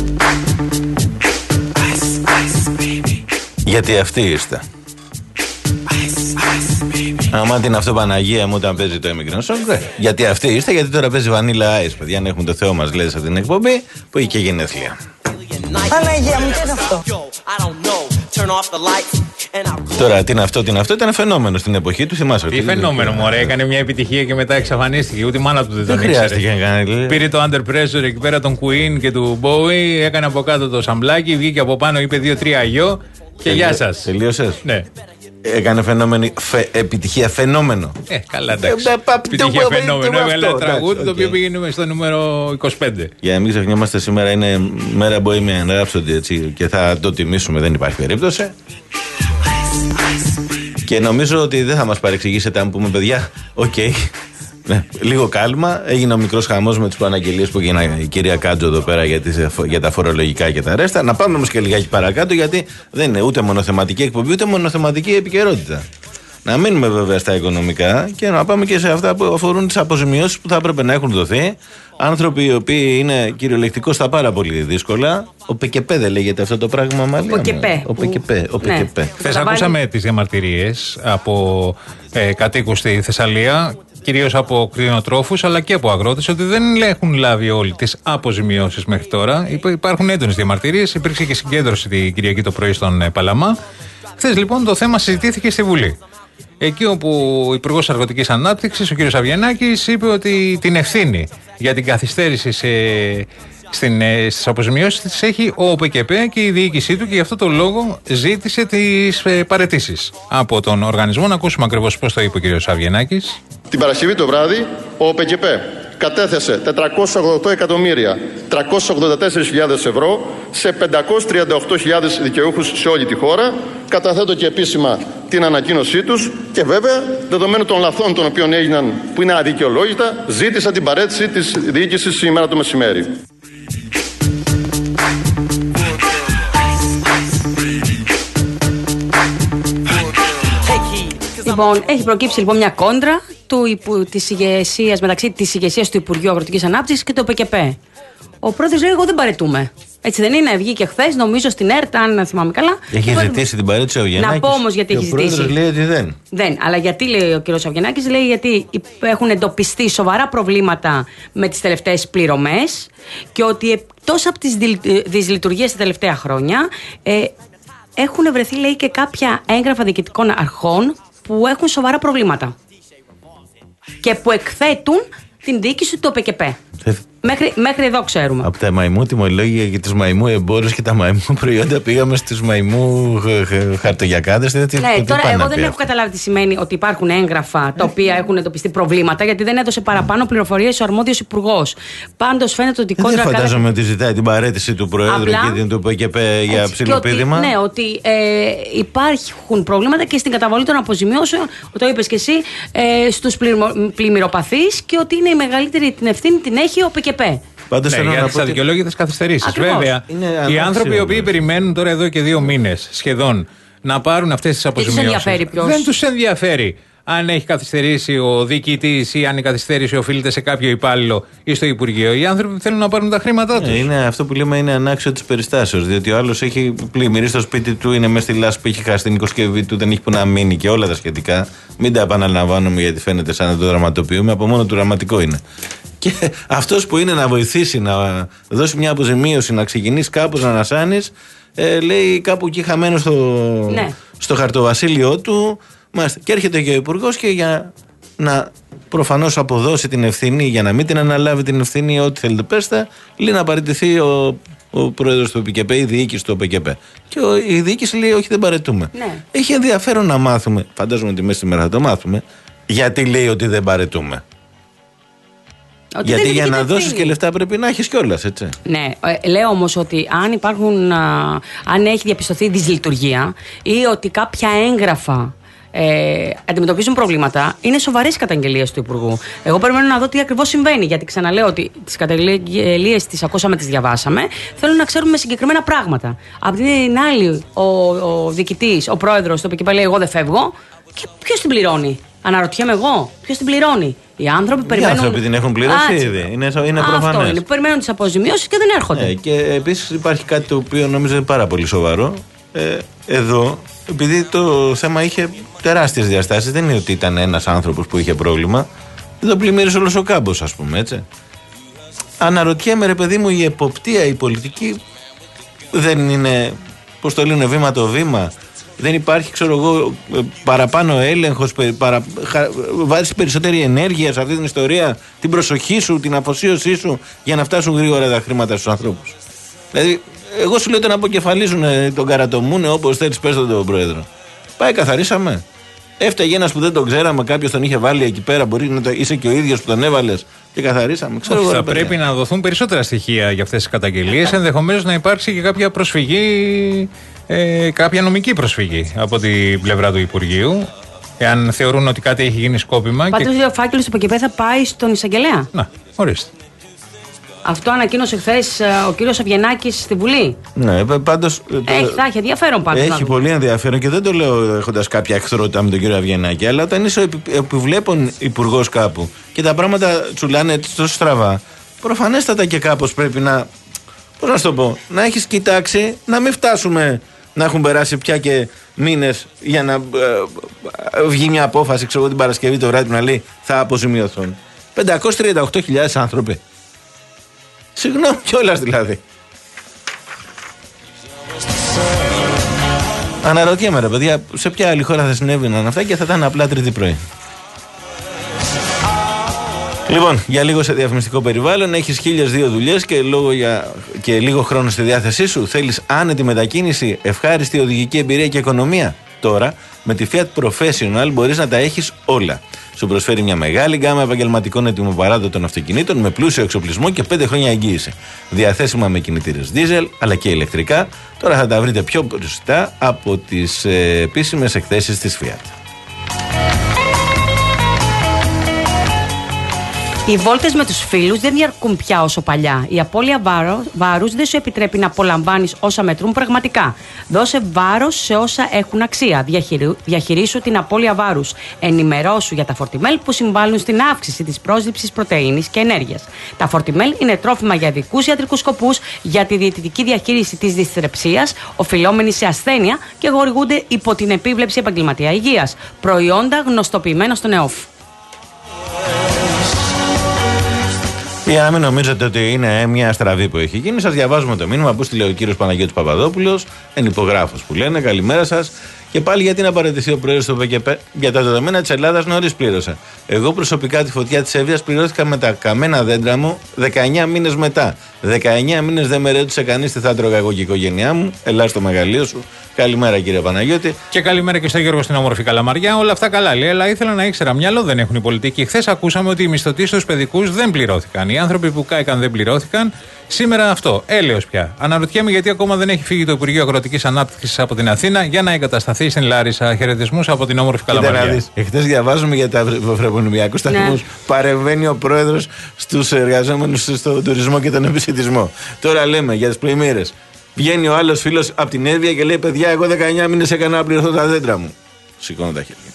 Ice, ice, baby. Γιατί αυτοί είστε. Ice, ice, baby. Άμα την αυτό Παναγία μου όταν παίζει το Immigrant Song, γιατί αυτοί είστε, γιατί τώρα παίζει Vanilla Ice, παιδιά, αν έχουμε το Θεό μας λέει σε αυτήν την εκπομπή, που έχει και γενέθλια. Παναγία μου, τι είναι αυτό? Τώρα, τι είναι αυτό, τι είναι αυτό, ήταν φαινόμενο στην εποχή του, θυμάσαι. Τι φαινόμενο, μωρέ, έκανε μια επιτυχία και μετά εξαφανίστηκε. Ούτε η μάνα του δεν τον ήξερε. Πήρε το Under Pressure εκεί πέρα των Queen και του Bowie, έκανε από κάτω το σαμπλάκι, βγήκε από πάνω, είπε δύο-τρία γιο και γεια σας. Τελείωσες. Ναι. Έκανε φαινόμενη, φε, επιτυχία φαινόμενο. Ε, καλά, εντάξει. Επιτυχία φαινόμενο. Έβγαλε ένα τραγούδι το οποίο πήγαινε στο νούμερο είκοσι πέντε. Για να μην ξεχνιόμαστε, σήμερα είναι μέρα Bohemian Rhapsody, έτσι, και θα το τιμήσουμε, δεν υπάρχει περίπτωση. Και νομίζω ότι δεν θα μας παρεξηγήσετε αν πούμε, παιδιά, οκ, okay, ναι, λίγο κάλμα. Έγινε ο μικρός χαμός με τις προαναγγελίες που έγινε η κυρία Κάτζο εδώ πέρα για, τις, για τα φορολογικά και τα ρέστα. Να πάμε όμως και λιγάκι παρακάτω, γιατί δεν είναι ούτε μονοθεματική εκπομπή, ούτε μονοθεματική επικαιρότητα. Να μείνουμε βέβαια στα οικονομικά και να πάμε και σε αυτά που αφορούν τις αποζημιώσεις που θα έπρεπε να έχουν δοθεί. Άνθρωποι οι οποίοι είναι κυριολεκτικώς στα πάρα πολύ δύσκολα. Ο ΠΚΠ δεν λέγεται αυτό το πράγμα, μάλλον. Ο ΠΚΠ. Ο ΠΚΠ. Ο ΠΚΠ. Χθες ακούσαμε τις διαμαρτυρίες από ε, κατοίκους στη Θεσσαλία, κυρίως από κτηνοτρόφους αλλά και από αγρότες, ότι δεν έχουν λάβει όλοι τις αποζημιώσεις μέχρι τώρα. Υπάρχουν έντονες διαμαρτυρίες. Υπήρξε και συγκέντρωση την Κυριακή το πρωί στον ε, Παλαμά. Χθες λοιπόν το θέμα συζητήθηκε στη Βουλή. Εκεί όπου ο Υπουργός Αγροτικής Ανάπτυξης, ο κ. Αβγενάκης, είπε ότι την ευθύνη για την καθυστέρηση σε, στην, στις αποζημιώσεις της έχει ο ΠΚΠ και η διοίκησή του, και γι' αυτό το λόγο ζήτησε τις ε, παραιτήσεις από τον οργανισμό. Να ακούσουμε ακριβώς πώς το είπε ο κ. Αβγενάκης. Την Παρασκευή το βράδυ, ο ΟΠΕΚΕΠ κατέθεσε τετρακόσια ογδόντα οκτώ εκατομμύρια τριακόσιες ογδόντα τέσσερις χιλιάδες ευρώ σε πεντακόσιες τριάντα οκτώ χιλιάδες δικαιούχους σε όλη τη χώρα. Καταθέτω και επίσημα την ανακοίνωσή τους και βέβαια, δεδομένου των λαθών των οποίων έγιναν, που είναι αδικαιολόγητα, ζήτησα την παρέτηση της διοίκησης σήμερα το μεσημέρι. Λοιπόν, έχει προκύψει λοιπόν μια κόντρα του, της ηγεσίας, μεταξύ της ηγεσίας του Υπουργείου Αγροτικής Ανάπτυξης και του ΟΠΕΚΕΠ. Ο πρόεδρος λέει: εγώ δεν παρετούμε. Έτσι δεν είναι? Βγήκε χθες, νομίζω στην ΕΡΤ, αν θυμάμαι καλά. Έχει Οπότε, ζητήσει την παρέτηση ο Αυγενάκης. Να πω όμως γιατί έχει ζητήσει. Ο πρόεδρος λέει ότι δεν. Δεν. Αλλά γιατί λέει ο κ. Αυγενάκης? Λέει γιατί έχουν εντοπιστεί σοβαρά προβλήματα με τις τελευταίες πληρωμές και ότι εκτός από τις δυσλειτουργίες τα τελευταία χρόνια ε, έχουν βρεθεί, λέει, και κάποια έγγραφα διοικητικών αρχών που έχουν σοβαρά προβλήματα και που εκθέτουν την διοίκηση του ΟΠΕΚΕΠ. Μέχρι, μέχρι εδώ ξέρουμε. Από τα μαϊμού τιμολόγια και του μαϊμού εμπόρους και τα μαϊμού προϊόντα πήγαμε στους μαϊμού χαρτογιακάδες. Ναι, τώρα εγώ δεν έχω καταλάβει τι σημαίνει ότι υπάρχουν έγγραφα τα οποία έχουν εντοπιστεί προβλήματα, γιατί δεν έδωσε παραπάνω πληροφορίες ο αρμόδιος υπουργός. Πάντως φαίνεται ότι η κόντρα. Δεν φαντάζομαι ότι ζητάει την παρέτηση του Προέδρου απλά, και την του ΟΠΕΚΕΠ για ψιλοπίδημα. Ναι, ότι ε, υπάρχουν προβλήματα και στην καταβολή των αποζημιώσεων, το είπες και εσύ, ε, στους πλημμυροπαθείς, και ότι είναι η μεγαλύτερη την ευθύνη την έχει ο ΟΠΕΚΕΠ. Ναι, για τις αδικαιολόγητες καθυστερήσεις. Βέβαια, οι άνθρωποι οι οποίοι περιμένουν τώρα εδώ και δύο μήνες σχεδόν να πάρουν αυτές τις αποζημιώσεις, δεν τους ενδιαφέρει αν έχει καθυστερήσει ο διοικητής ή αν η καθυστέρηση οφείλεται σε κάποιο υπάλληλο ή στο Υπουργείο. Οι άνθρωποι θέλουν να πάρουν τα χρήματά τους. Ναι, είναι αυτό που λέμε, είναι ανάξιο της περιστάσεως. Διότι ο άλλος έχει πλημμυρίσει στο σπίτι του, είναι μέσα στη λάσπη, έχει χάσει την οικοσκευή του, δεν έχει που να μείνει και όλα τα σχετικά. Μην τα επαναλαμβάνουμε γιατί φαίνεται σαν να το δραματοποιούμε. Από μόνο του δραματικό είναι. Και αυτός που είναι να βοηθήσει, να δώσει μια αποζημίωση, να ξεκινήσει κάπως να ανασάνεις, ε, λέει κάπου εκεί χαμένο στο, ναι. στο χαρτοβασίλειό του. Μάλιστα. Και έρχεται και ο Υπουργός και για να προφανώς αποδώσει την ευθύνη, για να μην την αναλάβει την ευθύνη, ό,τι θέλετε πέστε, λέει να παραιτηθεί ο, ο πρόεδρος του ΟΠΕΚΕΠ, η διοίκηση του ΟΠΕΚΕΠ. Και ο, η διοίκηση λέει: όχι, δεν παραιτούμε. Ναι. Έχει ενδιαφέρον να μάθουμε, φαντάζομαι ότι μέσα στη μέρα θα το μάθουμε, γιατί λέει ότι δεν παραιτούμε. Ότι γιατί για να δώσεις και λεφτά πρέπει να έχεις κιόλας, έτσι. Ναι, ε, λέω όμως ότι αν υπάρχουν, α, αν έχει διαπιστωθεί δυσλειτουργία ή ότι κάποια έγγραφα ε, αντιμετωπίζουν προβλήματα, είναι σοβαρές οι καταγγελίες του Υπουργού. Εγώ περιμένω να δω τι ακριβώς συμβαίνει, γιατί ξαναλέω ότι τις καταγγελίες τις ακούσαμε, τις διαβάσαμε. Θέλω να ξέρουμε συγκεκριμένα πράγματα. Από την άλλη, ο, ο διοικητής, ο πρόεδρος του ΟΠΕΚΕΠ λέει: εγώ δεν φεύγω. Και ποιος την πληρώνει? Αναρωτιέμαι εγώ. Ποιος την πληρώνει? Οι άνθρωποι Οι περιμένουν. Οι άνθρωποι την έχουν πληρώσει Άτσε. ήδη. Είναι, είναι προφανές. Αυτό είναι. Περιμένουν τις αποζημιώσεις και δεν έρχονται. Ε, και επίσης υπάρχει κάτι το οποίο νομίζω είναι πάρα πολύ σοβαρό. Ε, εδώ, επειδή το θέμα είχε τεράστιες διαστάσεις, δεν είναι ότι ήταν ένας άνθρωπος που είχε πρόβλημα. Εδώ πλημμύρισε όλος ο κάμπος, ας πούμε, έτσι. Αναρωτιέμαι, ρε παιδί μου, η εποπτεία, η πολιτική δεν είναι, πώς το λένε, βήμα το βήμα. Δεν υπάρχει, ξέρω εγώ, παραπάνω έλεγχος, παρα, βάζεις περισσότερη ενέργεια σε αυτή την ιστορία, την προσοχή σου, την αφοσίωσή σου για να φτάσουν γρήγορα τα χρήματα στους ανθρώπους. Δηλαδή, εγώ σου λέω ότι να αποκεφαλίζουν τον καρατομούνε όπως θέλεις, πες τον πρόεδρο. Πάει, καθαρίσαμε. Έφταγε ένας που δεν τον ξέραμε, κάποιος τον είχε βάλει εκεί πέρα, μπορεί να το είσαι και ο ίδιος που τον έβαλες και καθαρίσαμε. Ξέρω Όχι, εγώ, θα ρε, πρέπει να δοθούν περισσότερα στοιχεία για αυτές τις καταγγελίες, ενδεχομένως να υπάρξει και κάποια προσφυγή. Ε, κάποια νομική προσφυγή από την πλευρά του Υπουργείου, εάν θεωρούν ότι κάτι έχει γίνει σκόπιμα. Πάντως, και... ο φάκελος του ΟΠΕΚΕΠ θα πάει στον εισαγγελέα. Να, ορίστε. Αυτό ανακοίνωσε χθες ο κύριος Αυγενάκης στη Βουλή. Ναι, πάντως. Έχει, θα έχει ενδιαφέρον πάντως. Έχει πολύ ενδιαφέρον και δεν το λέω έχοντας κάποια εχθρότητα με τον κύριο Αυγενάκη, αλλά όταν είσαι επιβλέπων υπουργός κάπου και τα πράγματα τσουλάνε έτσι τόσο στραβά, προφανέστατα και κάπως πρέπει να. Πώς να σου το πω, να έχεις κοιτάξει να μην φτάσουμε να έχουν περάσει πια και μήνες για να ε, ε, βγει μια απόφαση, ξέρω εγώ, την Παρασκευή το βράδυ να λέει θα αποζημιωθούν. πεντακόσιες τριάντα οκτώ χιλιάδες άνθρωποι. Συγγνώμη κιόλας δηλαδή. Αναρωτιέμαι, ρε παιδιά, σε ποια άλλη χώρα θα συνέβαιναν αυτά και θα ήταν απλά Τρίτη πρωί. Λοιπόν, για λίγο σε διαφημιστικό περιβάλλον, έχεις χίλιες δύο δουλειές και, για... και λίγο χρόνο στη διάθεσή σου. Θέλεις άνετη μετακίνηση, ευχάριστη οδηγική εμπειρία και οικονομία. Τώρα Με τη Fiat Professional μπορείς να τα έχεις όλα. Σου προσφέρει μια μεγάλη γκάμα επαγγελματικών ετοιμοπαράδοτων αυτοκινήτων με πλούσιο εξοπλισμό και πέντε χρόνια εγγύηση. Διαθέσιμα με κινητήρες diesel αλλά και ηλεκτρικά. Τώρα θα τα βρείτε πιο προσιτά από τις ε, επίσημες εκθέσεις της Fiat. Οι βόλτες με τους φίλους δεν διαρκούν πια όσο παλιά. Η απώλεια βάρους δεν σου επιτρέπει να απολαμβάνεις όσα μετρούν πραγματικά. Δώσε βάρος σε όσα έχουν αξία. Διαχειρι... Διαχειρίσου την απώλεια βάρους. Ενημερώσου για τα φορτιμέλ που συμβάλλουν στην αύξηση της πρόσληψης πρωτεΐνης και ενέργειας. Τα φορτιμέλ είναι τρόφιμα για ειδικούς ιατρικούς σκοπούς, για τη διαιτητική διαχείριση της δυσθρεψίας, οφειλόμενη σε ασθένεια και χορηγούνται υπό την επίβλεψη επαγγελματία υγείας. Προϊόντα γνωστοποιημένα στον ΕΟΦ. Για να μην νομίζετε ότι είναι μια στραβή που έχει γίνει, σας διαβάζουμε το μήνυμα που στείλε ο κύριος Παναγιώτης Παπαδόπουλος, ενυπογράφος που λένε. Καλημέρα σας. Και πάλι γιατί να παραιτηθεί ο πρόεδρος του ΠΚΠ? Για τα δεδομένα της Ελλάδας νωρίς πλήρωσα. Εγώ προσωπικά τη φωτιά της Εύβοιας πληρώθηκα με τα καμένα δέντρα μου δεκαεννιά μήνες μετά. δεκαεννιά μήνες δεν με ρώτησε κανείς τι θα έτρωγα εγώ και η οικογένειά μου. Ελά στο μεγαλείο σου. Καλημέρα κύριε Παναγιώτη. Και καλημέρα και στο Γιώργο στην όμορφη Καλαμαριά. Όλα αυτά καλά λέει, αλλά ήθελα να ήξερα. Μυαλό δεν έχουν οι πολιτικοί. Χθες ακούσαμε ότι οι μισθωτοί στους παιδικούς δεν πληρώθηκαν. Οι άνθρωποι που κάηκαν δεν πληρώθηκαν. Σήμερα αυτό. Έλεος πια. Αναρωτιέμαι γιατί ακόμα δεν έχει φύγει το Υπουργείο Αγροτικής Ανάπτυξης από την Αθήνα για να εγκατασταθεί στην Λάρισα. Χαιρετισμούς από την όμορφη Καλαμαριά. Εχθές διαβάζουμε για τα βρεφονομιακούς σταθμούς. Ναι. Παρεμβαίνει ο πρόεδρος στους εργαζόμενους στον τουρισμό και τον επισιτισμό. Τώρα λέμε για τις πλημμύρες. Βγαίνει ο άλλος φίλος από την Εύβοια και λέει: παιδιά, εγώ δεκαεννιά μήνες έκανα να πληρωθώ τα δέντρα μου. Σηκώνω τα χέρια.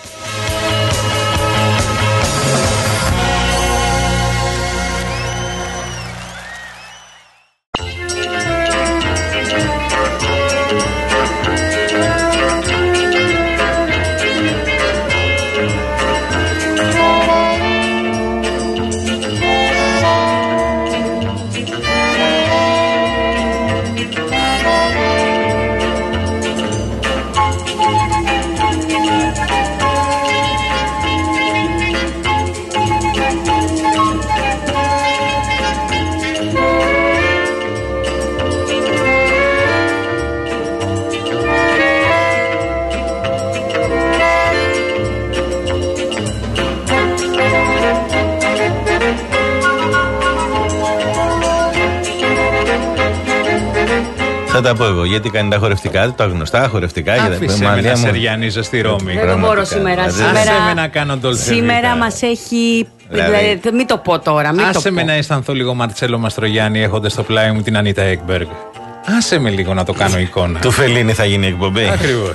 Θα τα πω εγώ, γιατί κάνει τα χορευτικά, τα γνωστά χορευτικά. Άφησε με να σεριανίζω στη Ρώμη. Δεν μπορώ σήμερα. Άσε με να κάνω ντολσεβίτα. Σήμερα μας έχει... Δηλαδή, μην το πω τώρα. Μην Άσε το με πω. να αισθανθώ λίγο Μαρτσέλο Μαστρογιάννη έχοντας στο πλάι μου την Ανίτα Έκμπεργκ. Άσε με λίγο να το κάνω εικόνα. Του Φελίνη θα γίνει εκπομπή. Ακριβώς.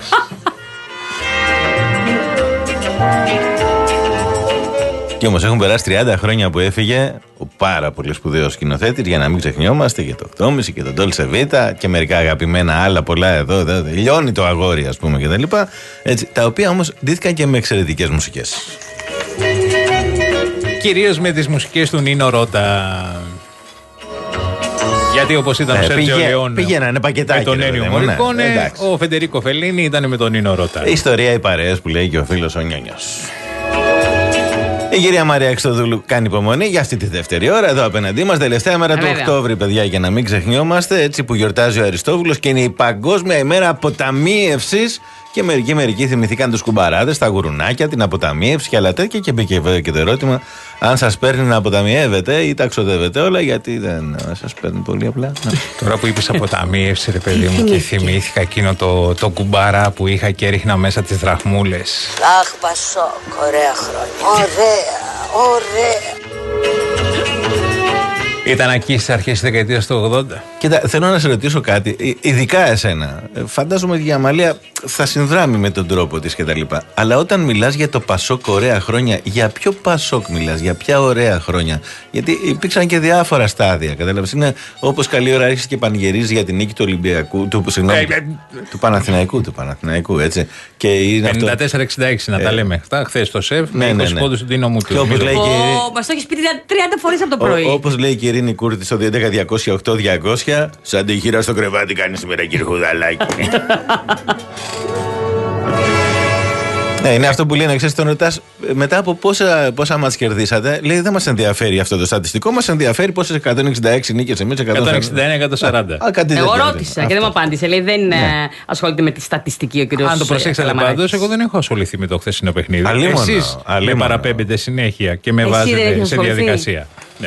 Και όμως έχουν περάσει τριάντα χρόνια που έφυγε ο πάρα πολύ σπουδαίος σκηνοθέτης, για να μην ξεχνιόμαστε, και το οκτώ και και τον Dolce Vita και μερικά αγαπημένα άλλα πολλά εδώ, εδώ, εδώ. Λιώνει το αγόρι, ας πούμε, κτλ. Έτσι, τα οποία όμως ντύθηκαν και με εξαιρετικές μουσικές. Κυρίως με τις μουσικές του Νίνο Ρώτα. Γιατί όπως ήταν ε, ο Σέρτζιο Λεόνε πηγαίνανε πακετάκι με τον Ένιο Μωρικόνε, ναι, ο Φεντερίκο Φελίνη ήταν με τον Νίνο Ρώτα. Η ιστορία οι παρέες που λέει και ο φίλος ο Νιόνιος. Η κυρία Μαρία Χριστοδούλου κάνει υπομονή για αυτή τη δεύτερη ώρα εδώ απέναντί μας. Τελευταία μέρα ε, του Οκτώβρη, παιδιά, για να μην ξεχνιόμαστε, έτσι που γιορτάζει ο Αριστόβουλος και είναι η Παγκόσμια ημέρα αποταμίευσης. Και μερικοί μερικοί θυμηθήκαν τους κουμπαράδες, τα γουρουνάκια, την αποταμίευση και άλλα τέτοια. Και μπήκε βέβαια και το ερώτημα αν σας παίρνει να αποταμιεύετε ή τα ξοδεύετε όλα, γιατί δεν σας παίρνει πολύ απλά. Τώρα που είπες αποταμίευση, ρε παιδί μου, και θυμήθηκα εκείνο το, το κουμπάρα που είχα και έριχνα μέσα τις δραχμούλες. Αχ, Πασόκ, ωραία χρόνια. Ωραία, ωραία. Ήταν εκεί στις αρχές της δεκαετίας του ογδόντα. Κοίτα, θέλω να σε ρωτήσω κάτι, ειδικά εσένα. Φαντάζομαι ότι η Αμαλία θα συνδράμει με τον τρόπο της κτλ. Αλλά όταν μιλάς για το Πασόκ ωραία χρόνια, για ποιο Πασόκ μιλάς, για ποια ωραία χρόνια? Γιατί υπήρξαν και διάφορα στάδια. Κατάλαβες, είναι όπως καλή ώρα άρχισε και πανηγυρίζει για την νίκη του Ολυμπιακού, του, συγγνώμη, του Παναθηναϊκού, του Παναθηναϊκού, έτσι. πενήντα τέσσερα εξήντα έξι να τα λέμε αυτά. Χθες το ΣΕΒ, με είκοσι πόντους του Ντίνο Μουτού. Μας το έχεις πει τριάντα φορές από το πρωί. Όπως λέει η Ειρήνη Κούρτη στο δύο έντεκα διακόσια οκτώ διακόσια, σαν τη χείρα στο κρεβάτι κάνει σήμερα, κύριε Χουδαλάκη. Ναι, είναι αυτό που λένε, ξέρεις, τον ρωτάς μετά από πόσα, πόσα μάτς κερδίσατε. Λέει δεν μας ενδιαφέρει αυτό το στατιστικό, μας ενδιαφέρει πόσες εκατόν εξήντα έξι νίκες εμείς, εκατόν εξήντα ένα εκατόν σαράντα. Εγώ ρώτησα και δεν μου απάντησε. Λέει δεν ναι. ασχολείται με τη στατιστική ο κύριος. Αν το προσέξατε πάντως, εγώ δεν έχω ασχοληθεί με το χθεσινό παιχνίδι. Εσείς με παραπέμπετε συνέχεια και με Εσύ βάζετε σε διαδικασία. Ναι.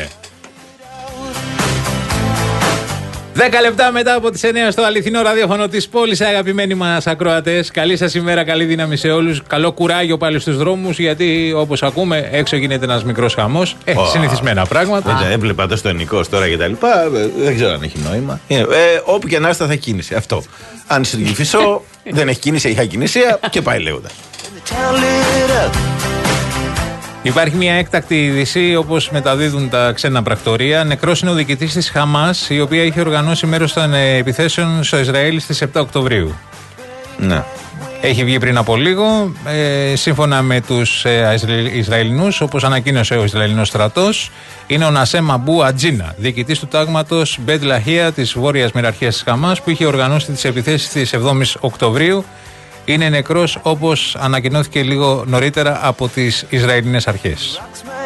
Δέκα λεπτά μετά από τις εννιά στο αληθινό ραδιόφωνο της πόλης, αγαπημένοι μας ακροατές. Καλή σας ημέρα, καλή δύναμη σε όλους. Καλό κουράγιο πάλι στους δρόμους, γιατί όπως ακούμε έξω γίνεται ένας μικρός χαμός. Ε, oh. συνηθισμένα πράγματα. Δεν έβλεπα το στο Νικός τώρα και τα λοιπά. Δεν ξέρω αν έχει νόημα. Ε, ε, όπου και να είστε θα κίνηση. Αυτό. Αν στην Κηφισό δεν έχει κίνηση, έχει ακινησία και πάει λέγοντας. Υπάρχει μια έκτακτη είδηση, όπως μεταδίδουν τα ξένα πρακτορία. Νεκρός είναι ο διοικητής της Χαμάς, η οποία είχε οργανώσει μέρος των επιθέσεων στο Ισραήλ στις επτά Οκτωβρίου. Ναι. Έχει βγει πριν από λίγο. Ε, σύμφωνα με τους ε, Ισραηλινούς, όπως ανακοίνωσε ο Ισραηλινός στρατός, είναι ο Νασέμ Αμπού Ατζίνα, διοικητής του τάγματος Μπετ Λαχία της βόρειας μοιραρχίας της Χαμάς, που είχε οργανώσει τις επιθέσεις της επτά Οκτωβρίου. Είναι νεκρός, όπως ανακοινώθηκε λίγο νωρίτερα από τις Ισραηλινές αρχές.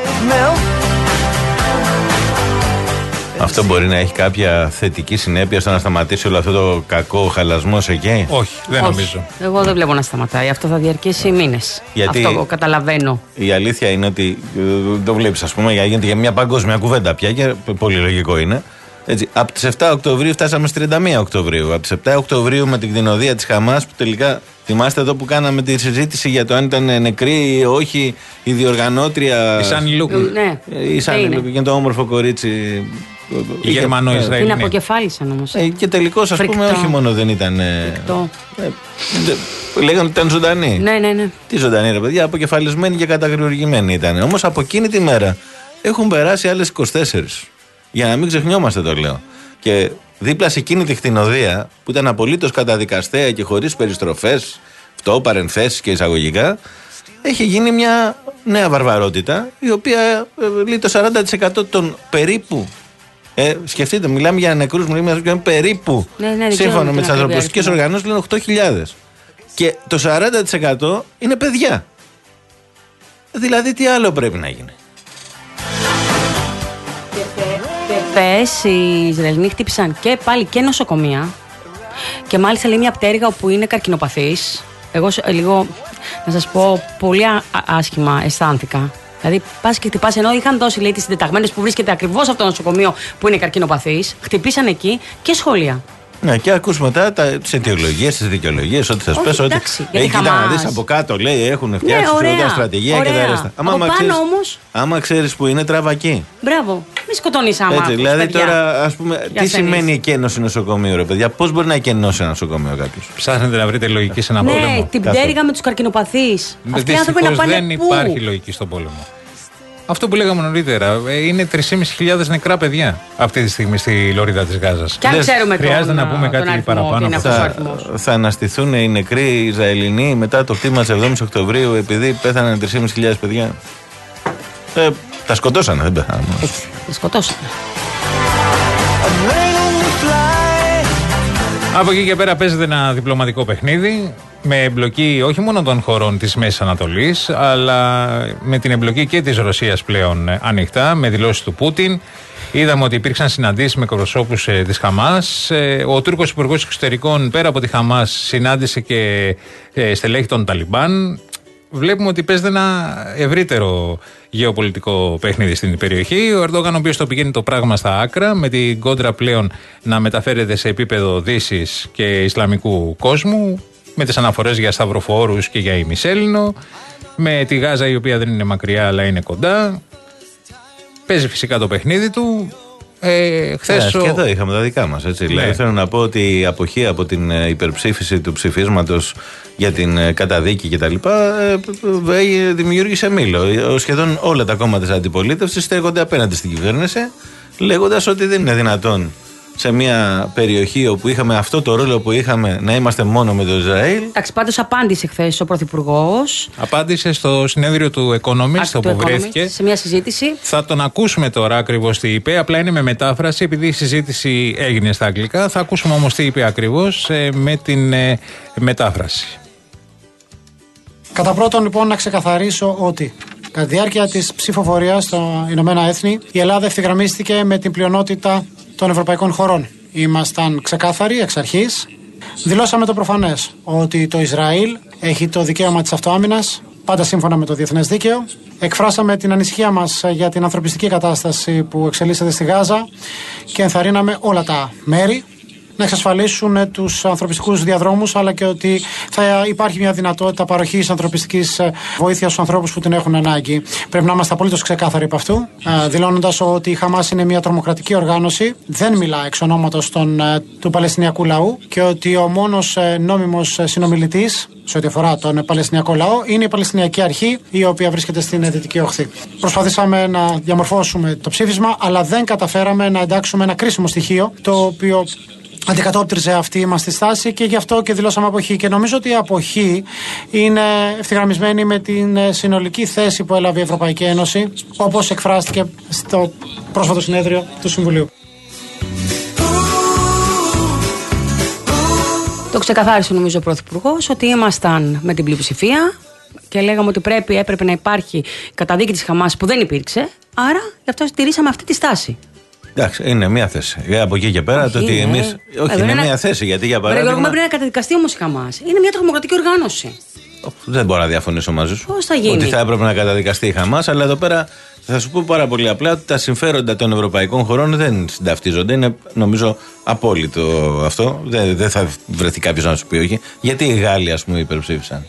Αυτό μπορεί να έχει κάποια θετική συνέπεια στο να σταματήσει όλο αυτό το κακό χαλασμός εκεί? Όχι, δεν Όχι. νομίζω. Εγώ δεν βλέπω να σταματάει. Αυτό θα διαρκέσει μήνες. Γιατί αυτό καταλαβαίνω. Η αλήθεια είναι ότι ε, το βλέπεις, ας πούμε, γίνεται για μια παγκόσμια κουβέντα πια και πολύ λογικό είναι. Έτσι, από τις επτά Οκτωβρίου φτάσαμε στις τριάντα μία Οκτωβρίου. Από τις επτά Οκτωβρίου με την κτηνοδία της Χαμάς, που τελικά θυμάστε εδώ που κάναμε τη συζήτηση για το αν ήταν νεκρή ή όχι η διοργανώτρια. Η Σάνι Λούκ. Ναι, η Σάνι Λούκ και το όμορφο κορίτσι. Η Γερμανο-Ισραηλινή. Την αποκεφάλισαν όμως. Ε, και τελικώς, ας πούμε, όχι μόνο δεν ήταν. Ε, ε, λέγανε ότι ήταν ζωντανή. Ναι, ναι, ναι. Τι ζωντανή, ρε παιδιά, αποκεφαλισμένη και καταγριουργημένη ήταν. Όμως από εκείνη τη μέρα έχουν περάσει άλλες είκοσι τέσσερις. Για να μην ξεχνιόμαστε, το λέω. Και δίπλα σε εκείνη τη κτηνοδία, που ήταν απολύτως καταδικαστέα και χωρίς περιστροφές, αυτό, παρενθέσεις και εισαγωγικά, έχει γίνει μια νέα βαρβαρότητα, η οποία ε, λέει το σαράντα τοις εκατό των περίπου. Ε, σκεφτείτε, μιλάμε για νεκρούς, μιλάμε για περίπου. Ναι, ναι, σύμφωνα με τις ανθρωπιστικές οργανώσεις, λένε οκτώ χιλιάδες. Και το σαράντα τοις εκατό είναι παιδιά. Δηλαδή, τι άλλο πρέπει να γίνει? Χθες οι Ισραηλινοί χτύπησαν και πάλι και νοσοκομεία. Και μάλιστα λέει μια πτέρυγα όπου είναι καρκινοπαθής. Εγώ λίγο, να σας πω, πολύ α- άσχημα αισθάνθηκα. Δηλαδή, πας και χτυπάς, ενώ είχαν δώσει, λέει, τις συντεταγμένες που βρίσκεται ακριβώς από το νοσοκομείο που είναι καρκινοπαθής, χτυπήσαν εκεί και σχολεία. Ναι, και ακούς μετά τις αιτιολογίες, τις δικαιολογίες, ό,τι θα πες. Ό,τι. Έχει κοιτά να δεις από κάτω, λέει, έχουν φτιάξει ναι, στρατηγία ωραία. και τα ρέστα. Από πάνω ξέρεις, όμως. Άμα ξέρεις που είναι, τραβακή. Μπράβο, μη σκοτώνεις άμα. Έτσι, δηλαδή παιδιά. τώρα, ας πούμε, τι ασθενείς. σημαίνει εκένωση νοσοκομείου, ρε παιδιά? Πώς μπορεί να εκενώσει ένα νοσοκομείο κάποιος? Ψάχνετε να βρείτε λογική σε ένα Ναι, πόλεμο? την πτέρυγα με τους καρκινοπαθείς. Αυτοί οι άνθρωποι να πάνε δεν πού? υπάρχει λογική στον πόλεμο. Αυτό που λέγαμε νωρίτερα, είναι τρεις χιλιάδες πεντακόσια νεκρά παιδιά αυτή τη στιγμή στη λωρίδα της Γάζας. Και αν ξέρουμε χρειάζεται τον, να πούμε τον κάτι αριθμό, παραπάνω. Θα, θα αναστηθούν οι νεκροί Ισραηλινοί μετά το χτύπημα της εβδόμης Οκτωβρίου επειδή πέθαναν τρεις χιλιάδες πεντακόσια παιδιά. Ε, τα σκοτώσανε, δεν πέθαναν. Έτσι, τα σκοτώσανε. Από εκεί και πέρα παίζεται ένα διπλωματικό παιχνίδι με εμπλοκή όχι μόνο των χωρών της Μέσης Ανατολής, αλλά με την εμπλοκή και της Ρωσίας πλέον ανοιχτά, με δηλώσεις του Πούτιν. Είδαμε ότι υπήρξαν συναντήσεις με εκπροσώπους ε, της Χαμάς. Ε, ο Τούρκος Υπουργός Εξωτερικών, πέρα από τη Χαμάς, συνάντησε και ε, στελέχη των Ταλιμπάν. Βλέπουμε ότι παίζεται ένα ευρύτερο γεωπολιτικό παιχνίδι στην περιοχή. Ο Ερντογάν, ο οποίος το πηγαίνει το πράγμα στα άκρα, με την κόντρα πλέον να μεταφέρεται σε επίπεδο Δύσης και Ισλαμικού κόσμου, με τις αναφορές για σταυροφόρους και για ημισέλληνο, με τη Γάζα η οποία δεν είναι μακριά αλλά είναι κοντά. Παίζει φυσικά το παιχνίδι του. Ε, χθες yeah, ο... Και εδώ είχαμε τα δικά μας. Έτσι. Ναι. Δηλαδή θέλω να πω ότι η αποχή από την υπερψήφιση του ψηφίσματος για την καταδίκη κτλ. Ε, δημιούργησε μήλο. Σχεδόν όλα τα κόμματα της αντιπολίτευσης στέκονται απέναντι στην κυβέρνηση, λέγοντας ότι δεν είναι δυνατόν σε μια περιοχή όπου είχαμε αυτό το ρόλο που είχαμε να είμαστε μόνο με το Ισραήλ. Εντάξει, πάντως απάντησε χθες ο Πρωθυπουργός. Απάντησε στο συνέδριο του Economist, όπου βρέθηκε. Σε μια συζήτηση. Θα τον ακούσουμε τώρα ακριβώς τι είπε. Απλά είναι με μετάφραση, επειδή η συζήτηση έγινε στα αγγλικά. Θα ακούσουμε όμως τι είπε ακριβώς ε, με την ε, μετάφραση. Κατά πρώτον, λοιπόν, να ξεκαθαρίσω ότι κατά τη διάρκεια της ψηφοφορίας στο Ηνωμένα Έθνη η Ελλάδα ευθυγραμμίστηκε με την πλειονότητα των ευρωπαϊκών χωρών. Ήμασταν ξεκάθαροι εξ αρχής. Δηλώσαμε το προφανές ότι το Ισραήλ έχει το δικαίωμα της αυτοάμυνας, πάντα σύμφωνα με το διεθνές δίκαιο. Εκφράσαμε την ανησυχία μας για την ανθρωπιστική κατάσταση που εξελίσσεται στη Γάζα και ενθαρρύναμε όλα τα μέρη να εξασφαλίσουν τους ανθρωπιστικούς διαδρόμους, αλλά και ότι θα υπάρχει μια δυνατότητα παροχής ανθρωπιστικής βοήθειας στους ανθρώπους που την έχουν ανάγκη. Πρέπει να είμαστε απολύτως ξεκάθαροι από αυτού, δηλώνοντας ότι η Χαμάς είναι μια τρομοκρατική οργάνωση, δεν μιλά εξ ονόματος των, του Παλαιστινιακού λαού και ότι ο μόνος νόμιμος συνομιλητής σε ό,τι αφορά τον Παλαιστινιακό λαό είναι η Παλαιστινιακή Αρχή, η οποία βρίσκεται στην Δυτική Οχθή. Προσπαθήσαμε να διαμορφώσουμε το ψήφισμα, αλλά δεν καταφέραμε να εντάξουμε ένα κρίσιμο στοιχείο, το οποίο αντικατόπτριζε αυτή μας τη στάση και γι' αυτό και δηλώσαμε αποχή. Και νομίζω ότι η αποχή είναι ευθυγραμμισμένη με την συνολική θέση που έλαβε η Ευρωπαϊκή Ένωση, όπως εκφράστηκε στο πρόσφατο συνέδριο του Συμβουλίου. Το ξεκαθάρισε νομίζω ο Πρωθυπουργός ότι ήμασταν με την πλειοψηφία και λέγαμε ότι πρέπει, έπρεπε να υπάρχει καταδίκη της Χαμάς που δεν υπήρξε, άρα γι' αυτό στηρίσαμε αυτή τη στάση. Εντάξει, είναι μία θέση. Από εκεί και πέρα όχι, το ότι είναι. εμείς. Όχι, είναι, είναι μία θέση. Γιατί για παράδειγμα. Πρέπει να καταδικαστεί όμως η Χαμάς. Είναι μια τρομοκρατική οργάνωση. Δεν μπορώ να διαφωνήσω μαζί σου. Πώς θα γίνει? Ότι θα έπρεπε να καταδικαστεί η Χαμάς, αλλά εδώ πέρα θα σου πω πάρα πολύ απλά ότι τα συμφέροντα των ευρωπαϊκών χωρών δεν συνταυτίζονται. Είναι νομίζω απόλυτο αυτό. Δεν, δεν θα βρεθεί κάποιος να σου πει όχι. Γιατί οι Γάλλοι, ας πούμε, υπερψήφισαν.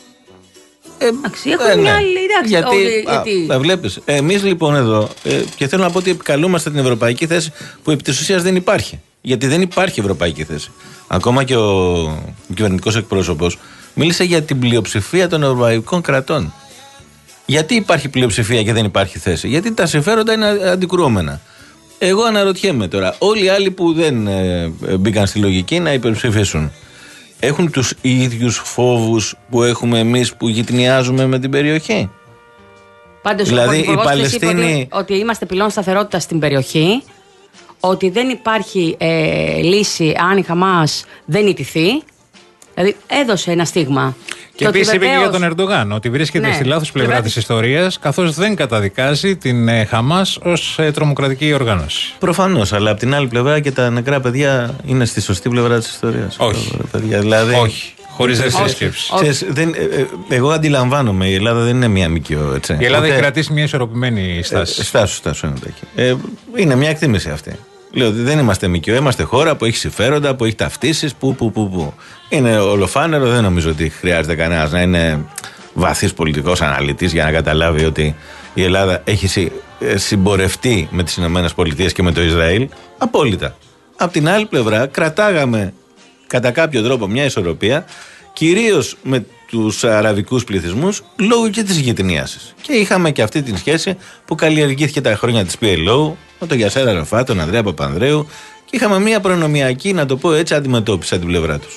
Εντάξει, έχουμε ε, μια ναι. άλλη γιατί, γιατί... Α, βλέπεις. Εμείς λοιπόν εδώ, ε, και θέλω να πω ότι επικαλούμαστε την ευρωπαϊκή θέση που επί της ουσίας δεν υπάρχει. Γιατί δεν υπάρχει ευρωπαϊκή θέση. Ακόμα και ο, ο κυβερνητικός εκπρόσωπος μίλησε για την πλειοψηφία των ευρωπαϊκών κρατών. Γιατί υπάρχει πλειοψηφία και δεν υπάρχει θέση? Γιατί τα συμφέροντα είναι αντικρουόμενα. Εγώ αναρωτιέμαι τώρα, όλοι οι άλλοι που δεν ε, μπήκαν στη λογική να υπερψηφίσουν, έχουν τους ίδιους φόβους που έχουμε εμείς που γειτονιάζουμε με την περιοχή? Πάντως, δηλαδή ο η Παλαιστίνη. Ότι, ότι είμαστε πυλών σταθερότητας στην περιοχή, ότι δεν υπάρχει ε, λύση αν η Χαμάς δεν ιτηθεί. Δηλαδή έδωσε ένα στίγμα. Και επίσης είπε βεβαίως... και για τον Ερντογάν ότι βρίσκεται ναι, στη λάθος πλευρά της ιστορίας, καθώς δεν καταδικάζει την ε, Χαμάς ως ε, τρομοκρατική οργάνωση. Προφανώς, αλλά από την άλλη πλευρά και τα νεκρά παιδιά είναι στη σωστή πλευρά της ιστορίας. Όχι. Παιδιά, δηλαδή... Όχι. Χωρίς δεύτερη σκέψη. Δεν, ε, ε, εγώ αντιλαμβάνομαι, η Ελλάδα δεν είναι μια μικιό. Έτσι. Η Ελλάδα Ούτε... έχει κρατήσει μια ισορροπημένη στάση. Ε, στάσου, στάσου, ε, είναι μια εκτίμηση αυτή. Λέω ότι δεν είμαστε μικιό, είμαστε χώρα που έχει συμφέροντα, που έχει ταυτίσεις, που, που, που, που. Είναι ολοφάνερο, δεν νομίζω ότι χρειάζεται κανένας να είναι βαθύς πολιτικός αναλυτής για να καταλάβει ότι η Ελλάδα έχει συμπορευτεί με τις ΗΠΑ και με το Ισραήλ. Απόλυτα. Απ' την άλλη πλευρά, κρατάγαμε κατά κάποιο τρόπο μια ισορροπία, κυρίως με τους αραβικούς πληθυσμούς, λόγω και της γειτονίασης. Και είχαμε και αυτή την σχέση που καλλιεργήθηκε τα χρόνια της πι ελ ο, με τον Γιασέρ Αραφάτ, τον Ανδρέα Παπανδρέου, και είχαμε μια προνομιακή, να το πω έτσι, αντιμετώπιση από την πλευρά τους.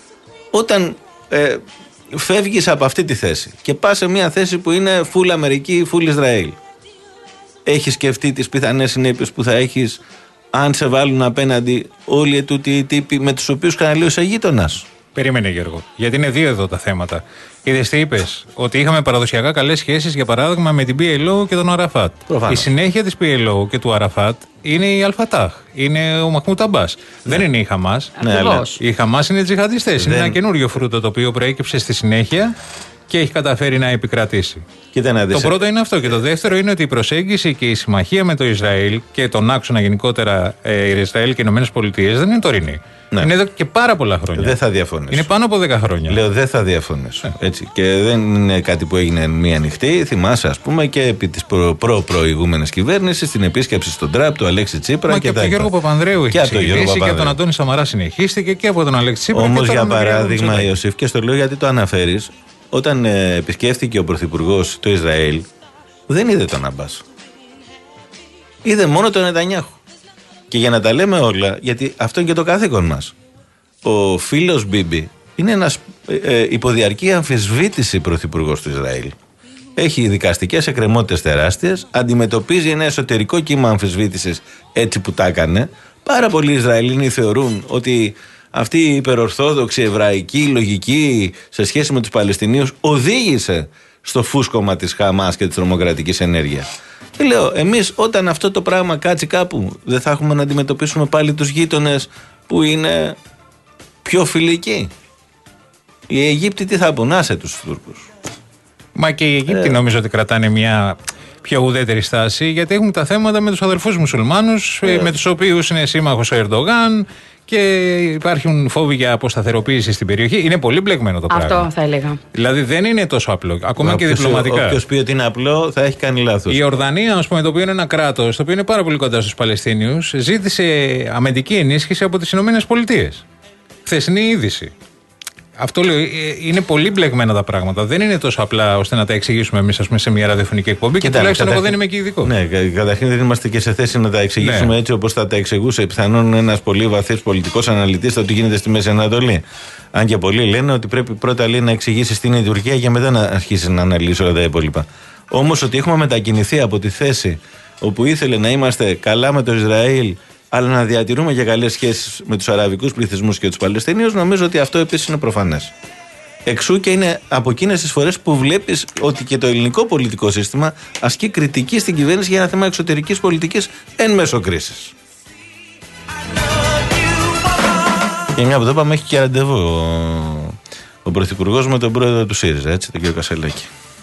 Όταν ε, φεύγεις από αυτή τη θέση και πας σε μια θέση που είναι full Αμερική, full Ισραήλ, έχεις σκεφτεί τις πιθανές συνέπειες που θα έχεις αν σε βάλουν απέναντι όλοι ετούτοι οι τύποι με τους οποίους καναλεί είσαι γείτονας? Περίμενε, Γιώργο, γιατί είναι δύο εδώ τα θέματα. Είδες τι είπες? Ότι είχαμε παραδοσιακά καλές σχέσεις, για παράδειγμα, με την πι ελ ο και τον Αραφάτ. Προφανώς. Η συνέχεια της πι ελ ο και του Αραφάτ είναι η Αλφατάχ. Είναι ο Μαχμούτ Αμπάς. Δεν είναι η Χαμάς. Ναι, αλλά... Η Χαμάς είναι τζιχαντιστές. Δεν... Είναι ένα καινούριο φρούτο το οποίο προέκυψε στη συνέχεια και έχει καταφέρει να επικρατήσει. Να το πρώτο είναι αυτό. Και το δεύτερο είναι ότι η προσέγγιση και η συμμαχία με το Ισραήλ και τον άξονα γενικότερα ε, Ισραήλ και Ηνωμένες Πολιτείες δεν είναι τωρινή. Ναι. Είναι εδώ και πάρα πολλά χρόνια. Δεν θα διαφωνήσω. Είναι πάνω από δέκα χρόνια. Λέω δεν θα διαφωνήσω. Ε. Έτσι. Και δεν είναι κάτι που έγινε μία νυχτή. Θυμάσαι, ας πούμε, και επί της προ-προηγούμενης κυβέρνησης, την επίσκεψη στον Τραπ του Αλέξη Τσίπρα. Μα και, και από τον Γιώργο Παπανδρέου έχει ξεκινήσει, και από τον Αντώνη Σαμαρά συνεχίστηκε και από τον Αλέξη Τσίπρα. Όμως, για παράδειγμα, Ιωσήφ, και στο λέω γιατί το αναφέρεις, όταν ε, επισκέφθηκε ο Πρωθυπουργός το Ισραήλ, δεν είδε τον Αμπάς. Είδε μόνο τον Νετανιάχου. Και για να τα λέμε όλα, γιατί αυτό είναι και το καθήκον μας. Ο φίλος Μπίμπι είναι ένας ε, υποδιαρκή αμφισβήτηση πρωθυπουργός του Ισραήλ. Έχει δικαστικές εκκρεμότητες τεράστιες, αντιμετωπίζει ένα εσωτερικό κύμα αμφισβήτησης έτσι που τα έκανε. Πάρα πολλοί Ισραηλίνοι θεωρούν ότι αυτή η υπερορθόδοξη εβραϊκή λογική σε σχέση με τους Παλαιστινίους οδήγησε στο φούσκωμα της Χαμάς και της τρομοκρατικής ενέργειας. Και λέω, εμείς όταν αυτό το πράγμα κάτσει κάπου, δεν θα έχουμε να αντιμετωπίσουμε πάλι τους γείτονες που είναι πιο φιλικοί? Οι Αιγύπτιοι τι θα πουν, άσε τους Τούρκους. Μα και οι Αιγύπτιοι ε... νομίζω ότι κρατάνε μια πιο ουδέτερη στάση, γιατί έχουν τα θέματα με τους αδερφούς μουσουλμάνους, ε... με τους οποίους είναι σύμμαχος ο Ερντογάν και υπάρχουν φόβοι για αποσταθεροποίηση στην περιοχή. Είναι πολύ μπλεγμένο το Αυτό πράγμα. Αυτό θα έλεγα. Δηλαδή δεν είναι τόσο απλό, ακόμα και διπλωματικά. Όποιος πει ότι είναι απλό θα έχει κάνει λάθος. Η Ορδανία, ας πούμε, το οποίο είναι ένα κράτος, το οποίο είναι πάρα πολύ κοντά στους Παλαιστίνιους, ζήτησε αμυντική ενίσχυση από τις Ηνωμένες Πολιτείες. Χθεσινή είδηση. Αυτό λέω, είναι πολύ μπλεγμένα τα πράγματα. Δεν είναι τόσο απλά ώστε να τα εξηγήσουμε εμείς, ας πούμε, σε μια ραδιοφωνική εκπομπή. Και τουλάχιστον εγώ δεν είμαι και ειδικό. Ναι, καταρχήν δεν είμαστε και σε θέση να τα εξηγήσουμε ναι. έτσι όπως θα τα εξηγούσε πιθανόν ένας πολύ βαθύς πολιτικός αναλυτής το τι γίνεται στη Μέση Ανατολή. Αν και πολλοί λένε ότι πρέπει πρώτα λέει, να εξηγήσει την Τουρκία και μετά να αρχίσει να αναλύσει όλα τα υπόλοιπα. Όμως ότι έχουμε μετακινηθεί από τη θέση όπου ήθελε να είμαστε καλά με το Ισραήλ, αλλά να διατηρούμε και καλές σχέσεις με τους αραβικούς πληθυσμούς και τους Παλαιστινίους, νομίζω ότι αυτό επίσης είναι προφανές. Εξού και είναι από εκείνες τις φορές που βλέπεις ότι και το ελληνικό πολιτικό σύστημα ασκεί κριτική στην κυβέρνηση για ένα θέμα εξωτερικής πολιτικής εν μέσω κρίσης. Και μια που το είπαμε, έχει και ραντεβού ο, ο Πρωθυπουργός με τον πρόεδρο του ΣΥΡΙΖΑ, έτσι, τον κύριο Κασελάκη.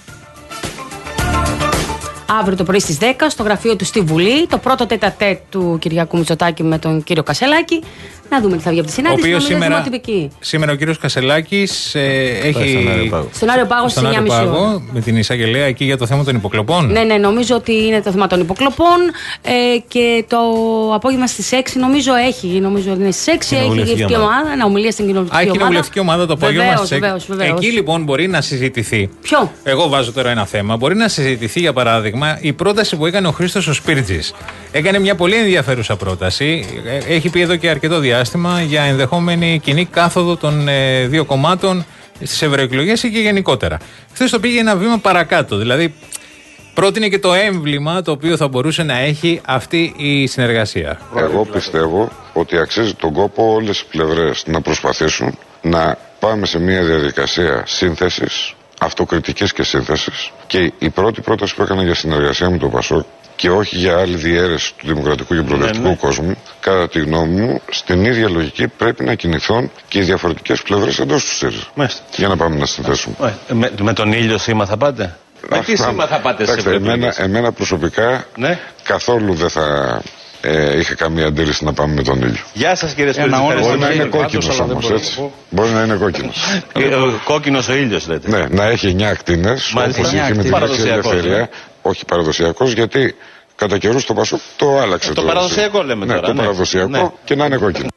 Αύριο το πρωί στις δέκα στο γραφείο του στη Βουλή, το πρώτο τέτα-τέτ του Κυριάκου Μητσοτάκη με τον κύριο Κασελάκη. Να δούμε τι θα βγει από τη συνάντηση. Ο σήμερα, σήμερα ο κύριος Κασελάκης ε, έχει. Στον Άριο Πάγο στις εννιά και μισή με την εισαγγελέα εκεί για το θέμα των υποκλοπών. Ναι, ναι, νομίζω ότι είναι το θέμα των υποκλοπών. Ε, και το απόγευμα στις έξι νομίζω έχει. Νομίζω ότι είναι στις έξι. Έχει κοινοβουλευτική ομάδα. Ένα ομιλία στην κοινοβουλευτική ομάδα. Έχει κοινοβουλευτική ομάδα το απόγευμα στις έξι. Βεβαίως, βεβαίως. Εκεί λοιπόν μπορεί να συζητηθεί. Ποιο? Εγώ βάζω τώρα ένα θέμα. Μπορεί να συζητηθεί για παράδειγμα η πρόταση που έκανε ο Χρήστος ο Σπίρτζης. Έκανε μια πολύ ενδιαφέρουσα πρόταση. Έχει πει εδώ και αρκετό διάστημα για ενδεχόμενη κοινή κάθοδο των ε, δύο κομμάτων στις ευρωεκλογές ή και γενικότερα. Χθες το πήγε ένα βήμα παρακάτω. Δηλαδή, πρότεινε και το έμβλημα το οποίο θα μπορούσε να έχει αυτή η συνεργασία. Εγώ πιστεύω ότι αξίζει τον κόπο όλες οι πλευρές να προσπαθήσουν να πάμε σε μια διαδικασία σύνθεσης, αυτοκριτικής και σύνθεσης. Και η πρώτη πρόταση που έκανα για συνεργασία με τον Πασόκ και όχι για άλλη διαίρεση του δημοκρατικού και προοδευτικού ναι, ναι. κόσμου, κατά τη γνώμη μου, στην ίδια λογική πρέπει να κινηθούν και οι διαφορετικές πλευρές εντός του ΣΥΡΙΖΑ. Μάλιστα. Για να πάμε να συνθέσουμε. Ε, με, με τον ήλιο σήμα θα πάτε? Με τι σήμα θα πάτε σε εμένα, εμένα προσωπικά ναι. καθόλου δεν θα ε, είχα καμία αντίρρηση να πάμε με τον ήλιο. Γεια σας κύριε Σπίρτζη. Μπορεί να είναι κόκκινος όμως, έτσι. Μπορεί να είναι κόκκινος. Κόκκινος ο ήλιος λέτε. Ναι, να έχει εννιά ακτίνες, όπως είχε με την Άξια Ελευθερία. Όχι παραδοσιακός, γιατί κατά καιρούς το Πασόκ το άλλαξε. Το παραδοσιακό λέμε ναι, τώρα. Το ναι. παραδοσιακό ναι. και να είναι κόκκινο.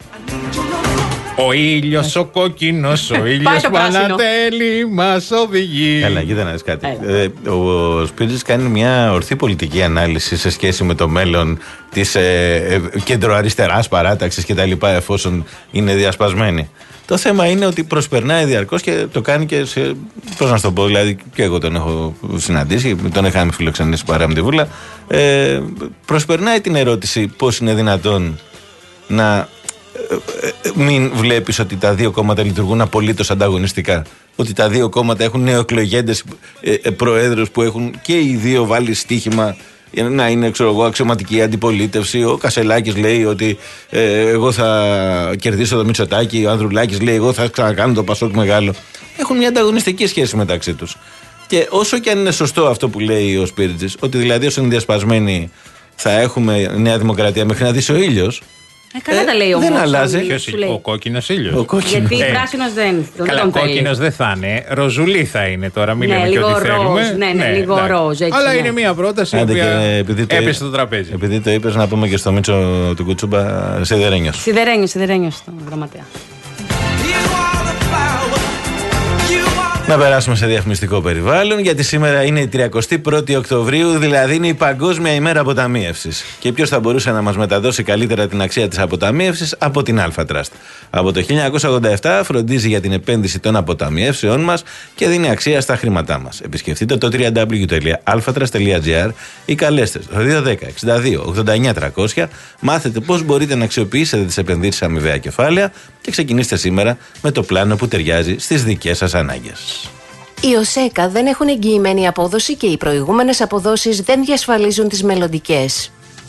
Ο ήλιος ο κόκκινος, ο ήλιος που ανατέλει μας οδηγεί. Καλά, κοίτα να δεις κάτι. Ε, ο Σπίρτζης κάνει μια ορθή πολιτική ανάλυση σε σχέση με το μέλλον της ε, ε, κεντροαριστεράς παράταξης και τα λοιπά, εφόσον είναι διασπασμένη. Το θέμα είναι ότι προσπερνάει διαρκώς και το κάνει και σε. Πώς να σου το πω, δηλαδή και εγώ τον έχω συναντήσει, τον είχαμε φιλοξενήσει παρά με τη Βούλα. Ε, προσπερνάει την ερώτηση πώς είναι δυνατόν να μην βλέπεις ότι τα δύο κόμματα λειτουργούν απολύτως ανταγωνιστικά. Ότι τα δύο κόμματα έχουν νεοεκλογέντες ε, ε, προέδρους που έχουν και οι δύο βάλει στοίχημα για να είναι, ξέρω εγώ, αξιωματική αντιπολίτευση. Ο Κασελάκης λέει ότι ε, εγώ θα κερδίσω το Μητσοτάκη. Ο Ανδρουλάκης λέει εγώ θα ξανακάνω το Πασόκ μεγάλο. Έχουν μια ανταγωνιστική σχέση μεταξύ τους. Και όσο και αν είναι σωστό αυτό που λέει ο Σπίρτζης, ότι δηλαδή όσο είναι διασπασμένοι θα έχουμε Νέα Δημοκρατία μέχρι να δει ο ήλιος. Ε, καλά ε, τα λέει όμως. Δεν αλλάζει. Ποιος, ο κόκκινος ήλιος. Ο κόκκινος. Γιατί ε, πράσινος δεν, δεν καλά, τον κόκκινος δεν θα είναι. Ροζουλή θα είναι τώρα. Μην ναι, λέμε και ό,τι ροζ, θέλουμε. Ναι, ναι, ναι, λίγο ναι. ροζ. Έτσι, αλλά ναι. είναι μια πρόταση που έπεσε στο τραπέζι. Επειδή το είπες, να πούμε και στο Μίτσο του Κουτσούμπα, Σιδερένιος. Σιδερένιος, Σιδερένιος, τον γραμματέα. Να περάσουμε σε διαφημιστικό περιβάλλον, γιατί σήμερα είναι η τριακοστή πρώτη Οκτωβρίου, δηλαδή είναι η Παγκόσμια ημέρα αποταμίευσης. Και ποιος θα μπορούσε να μας μεταδώσει καλύτερα την αξία της αποταμίευσης από την Alpha Trust. Από το χίλια εννιακόσια ογδόντα επτά φροντίζει για την επένδυση των αποταμιεύσεών μας και δίνει αξία στα χρήματά μας. Επισκεφτείτε το double-u double-u double-u τελεία alphatrust τελεία gr ή καλέστε στο δύο ένα μηδέν εξήντα δύο ογδόντα εννιά τριακόσια. Μάθετε πώς μπορείτε να αξιοποιήσετε τις επενδύσεις αμοιβαία κεφάλαια και ξεκινήστε σήμερα με το πλάνο που ταιριάζει στις δικές σας ανάγκες. Οι ΟΣΕΚΑ δεν έχουν εγγυημένη απόδοση και οι προηγούμενες αποδόσεις δεν διασφαλίζουν τις μελλοντικές.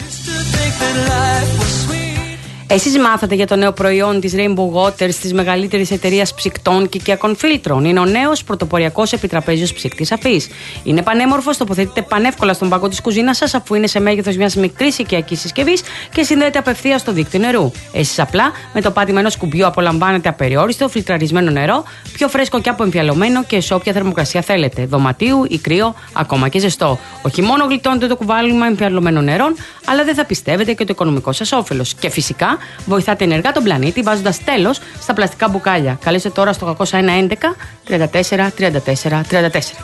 Εσείς μάθατε για το νέο προϊόν της Rainbow Waters, της μεγαλύτερης εταιρείας ψυκτών και οικιακών φίλτρων. Είναι ο νέος πρωτοποριακός επιτραπέζιος ψυκτής αφής. Είναι πανέμορφος, τοποθετείται πανεύκολα στον πάγκο της κουζίνας σας, αφού είναι σε μέγεθος μιας μικρής οικιακής συσκευής και συνδέεται απευθείας στο δίκτυο νερού. Εσείς απλά με το πάτημα ενός κουμπιού απολαμβάνετε απεριόριστο φιλτραρισμένο νερό, πιο φρέσκο και αποεμφιαλωμένο και σε όποια θερμοκρασία θέλετε. Δωματίου ή κρύο, ακόμα και ζεστό. Όχι μόνο γλιτώνετε το κουβάλιμα εμφιαλωμένων νερών, αλλά δεν θα πιστεύετε και το οικονομικό σας όφελος. Και φυσικά βοηθάτε ενεργά τον πλανήτη βάζοντας τέλος στα πλαστικά μπουκάλια. Καλέστε τώρα στο διακόσια ένα έντεκα τριάντα τέσσερα τριάντα τέσσερα τριάντα τέσσερα.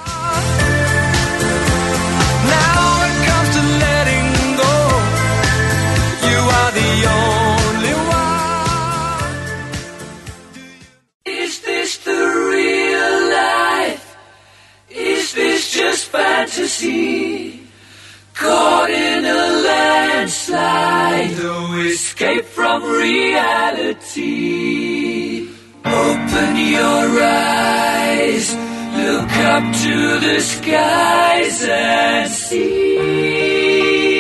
Caught in a landslide, no escape from reality. Open your eyes, look up to the skies and see.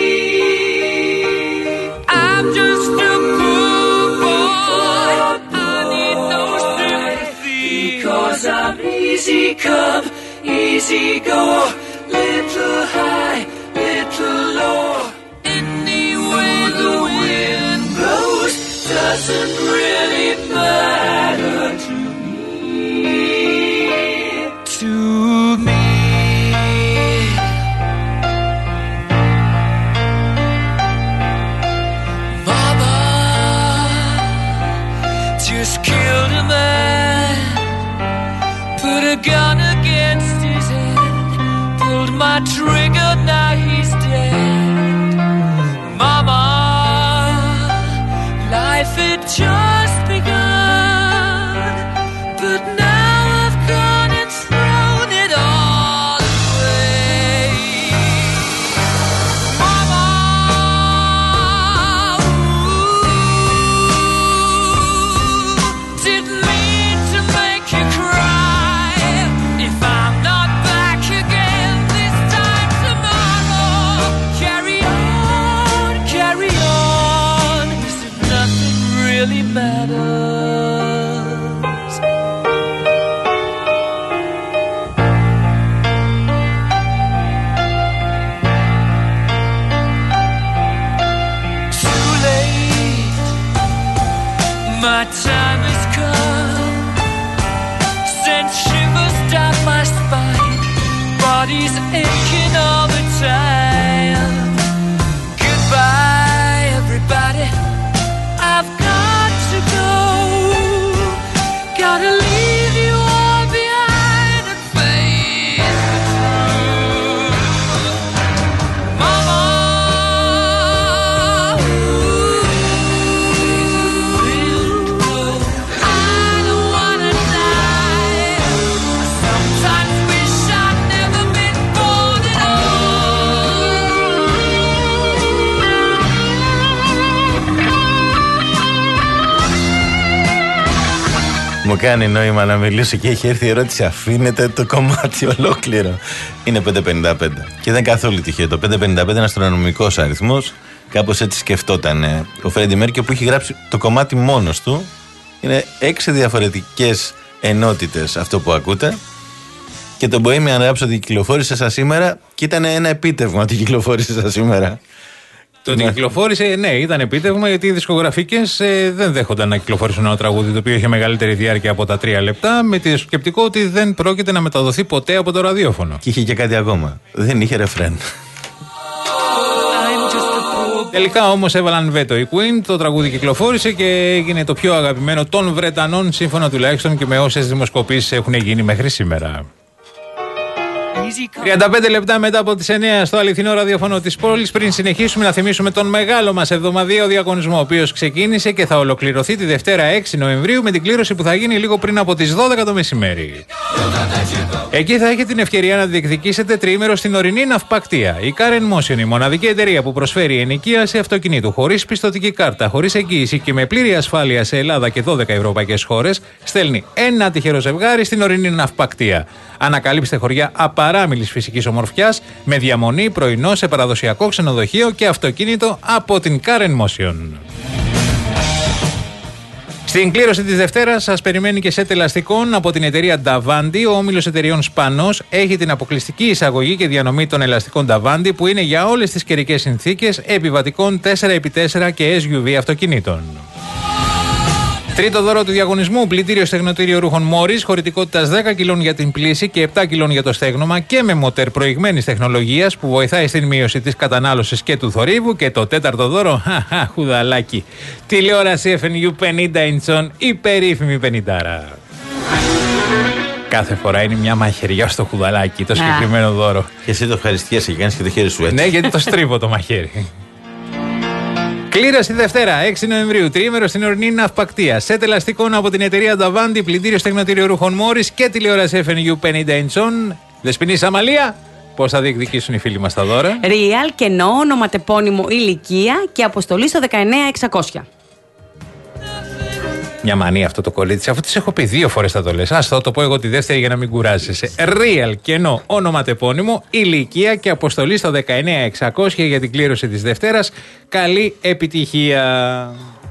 I'm just a poor boy, I need no sympathy, because I'm easy come, easy go, little high, little low. Anyway the wind blows doesn't really matter to me. To me. Mama just killed a man, put a gun against his head, pulled my trigger, now he's dead. Mama, life had just begun, but now I've gone and thrown it all away. Mama, ooh, didn't mean to make you cry. If I'm not back again this time tomorrow, carry on, carry on, as if nothing really matters. Too late, my time has come, sent shivers down my spine, body's aching all the time. Goodbye, everybody, I've got to go, gotta leave you all behind and face the truth. Mama, ooh, I don't wanna die, I sometimes wish I'd never been born at Μου κάνει νόημα να μιλήσω και έχει έρθει η ερώτηση. Αφήνετε το κομμάτι ολόκληρο. Είναι πεντακόσια πενήντα πέντε. Και δεν είναι καθόλου τυχαίο. Το πεντακόσια πενήντα πέντε είναι αστρονομικός αριθμός. Κάπως έτσι σκεφτόταν ο Φρέντι Μέρκιουρι, που έχει γράψει το κομμάτι μόνος του. Είναι έξι διαφορετικές ενότητες αυτό που ακούτε. Και το Bohemian Rhapsody κυκλοφόρησε σαν σήμερα και ήταν ένα επίτευγμα ότι κυκλοφόρησε σαν σήμερα. Το ότι κυκλοφόρησε, ναι, ήταν επίτευγμα, γιατί οι δισκογραφικές ε, δεν δέχονταν να κυκλοφορήσουν ένα τραγούδι το οποίο είχε μεγαλύτερη διάρκεια από τα τρία λεπτά, με το σκεπτικό ότι δεν πρόκειται να μεταδοθεί ποτέ από το ραδιόφωνο. Και είχε και κάτι ακόμα. Δεν είχε ρεφρέν. I'm just a poor Τελικά όμως έβαλαν βέτο οι Queen, το τραγούδι κυκλοφόρησε και έγινε το πιο αγαπημένο των Βρετανών, σύμφωνα τουλάχιστον και με όσες δημοσκοπήσεις έχουν γίνει μέχρι σήμερα. τριάντα πέντε λεπτά μετά από τις εννιά στο αληθινό ραδιοφωνό της πόλης. Πριν συνεχίσουμε, να θυμίσουμε τον μεγάλο μας εβδομαδιαίο διαγωνισμό, ο οποίος ξεκίνησε και θα ολοκληρωθεί τη Δευτέρα έξι Νοεμβρίου με την κλήρωση που θα γίνει λίγο πριν από τις δώδεκα το μεσημέρι. Εκεί θα έχετε την ευκαιρία να διεκδικήσετε τριήμερο στην ορεινή ναυπακτία. Η Karen Motion, η μοναδική εταιρεία που προσφέρει ενοικίαση αυτοκινήτου χωρίς πιστωτική κάρτα, χωρίς εγγύηση και με πλήρη ασφάλεια σε Ελλάδα και δώδεκα ευρωπαϊκές χώρες, στέλνει ένα τυχερό ζευγάρι στην ορεινή ναυπακτία. Ανακαλύψτε χωριά απαράμιλης φυσικής ομορφιάς με διαμονή, πρωινό σε παραδοσιακό ξενοδοχείο και αυτοκίνητο από την Karen Motion. Στην κλήρωση της Δευτέρας σας περιμένει και σετ ελαστικών από την εταιρεία Davanti. Ο όμιλος εταιρεών Spanos έχει την αποκλειστική εισαγωγή και διανομή των ελαστικών Davanti που είναι για όλες τις καιρικές συνθήκες επιβατικών τέσσερα επί τέσσερα και ες γιου βι αυτοκινήτων. Τρίτο δώρο του διαγωνισμού, πλυντήριο στεγνοτήριο ρούχων Morris, χωρητικότητας δέκα κιλών για την πλύση και επτά κιλών για το στέγνομα και με μοτέρ προηγμένης τεχνολογίας που βοηθάει στην μείωση της κατανάλωσης και του θορύβου. Και το τέταρτο δώρο, χαχα, χουδαλάκι, τηλεόραση εφ εν γιου πενήντα ιντσών, η περίφημη πενηντάρα. Κάθε φορά είναι μια μαχαιριά στο χουδαλάκι το συγκεκριμένο δώρο. Και εσύ το ευχαριστιέσαι και κάνεις και το χέρι σου έτσι. Ναι, γιατί το στρίβω το μαχαίρι. Κλήρωση Δευτέρα, έξι Νοεμβρίου, τριήμερο στην ορεινή ναυπακτία. Σετ ελαστικών από την εταιρεία Davanti, πλυντήριο στεγνοτήριο ρούχων Morris και τηλεόραση εφ εν γιου πενήντα ιντσών. Δεσποινή Αμαλία, πώς θα διεκδικήσουν οι φίλοι μας τα δώρα? Real, κενό, ονοματεπώνυμο, ηλικία και αποστολή στο δεκαεννιά εξακόσια. Μια μανία αυτό το κολλήτσι, αφού τις έχω πει δύο φορές θα το λες. Ας θα το πω εγώ τη δεύτερη για να μην κουράζεσαι. Real, κενό, ονοματεπώνυμο, ηλικία και αποστολή στο δεκαεννιά εξακόσια για την κλήρωση της Δευτέρας. Καλή επιτυχία.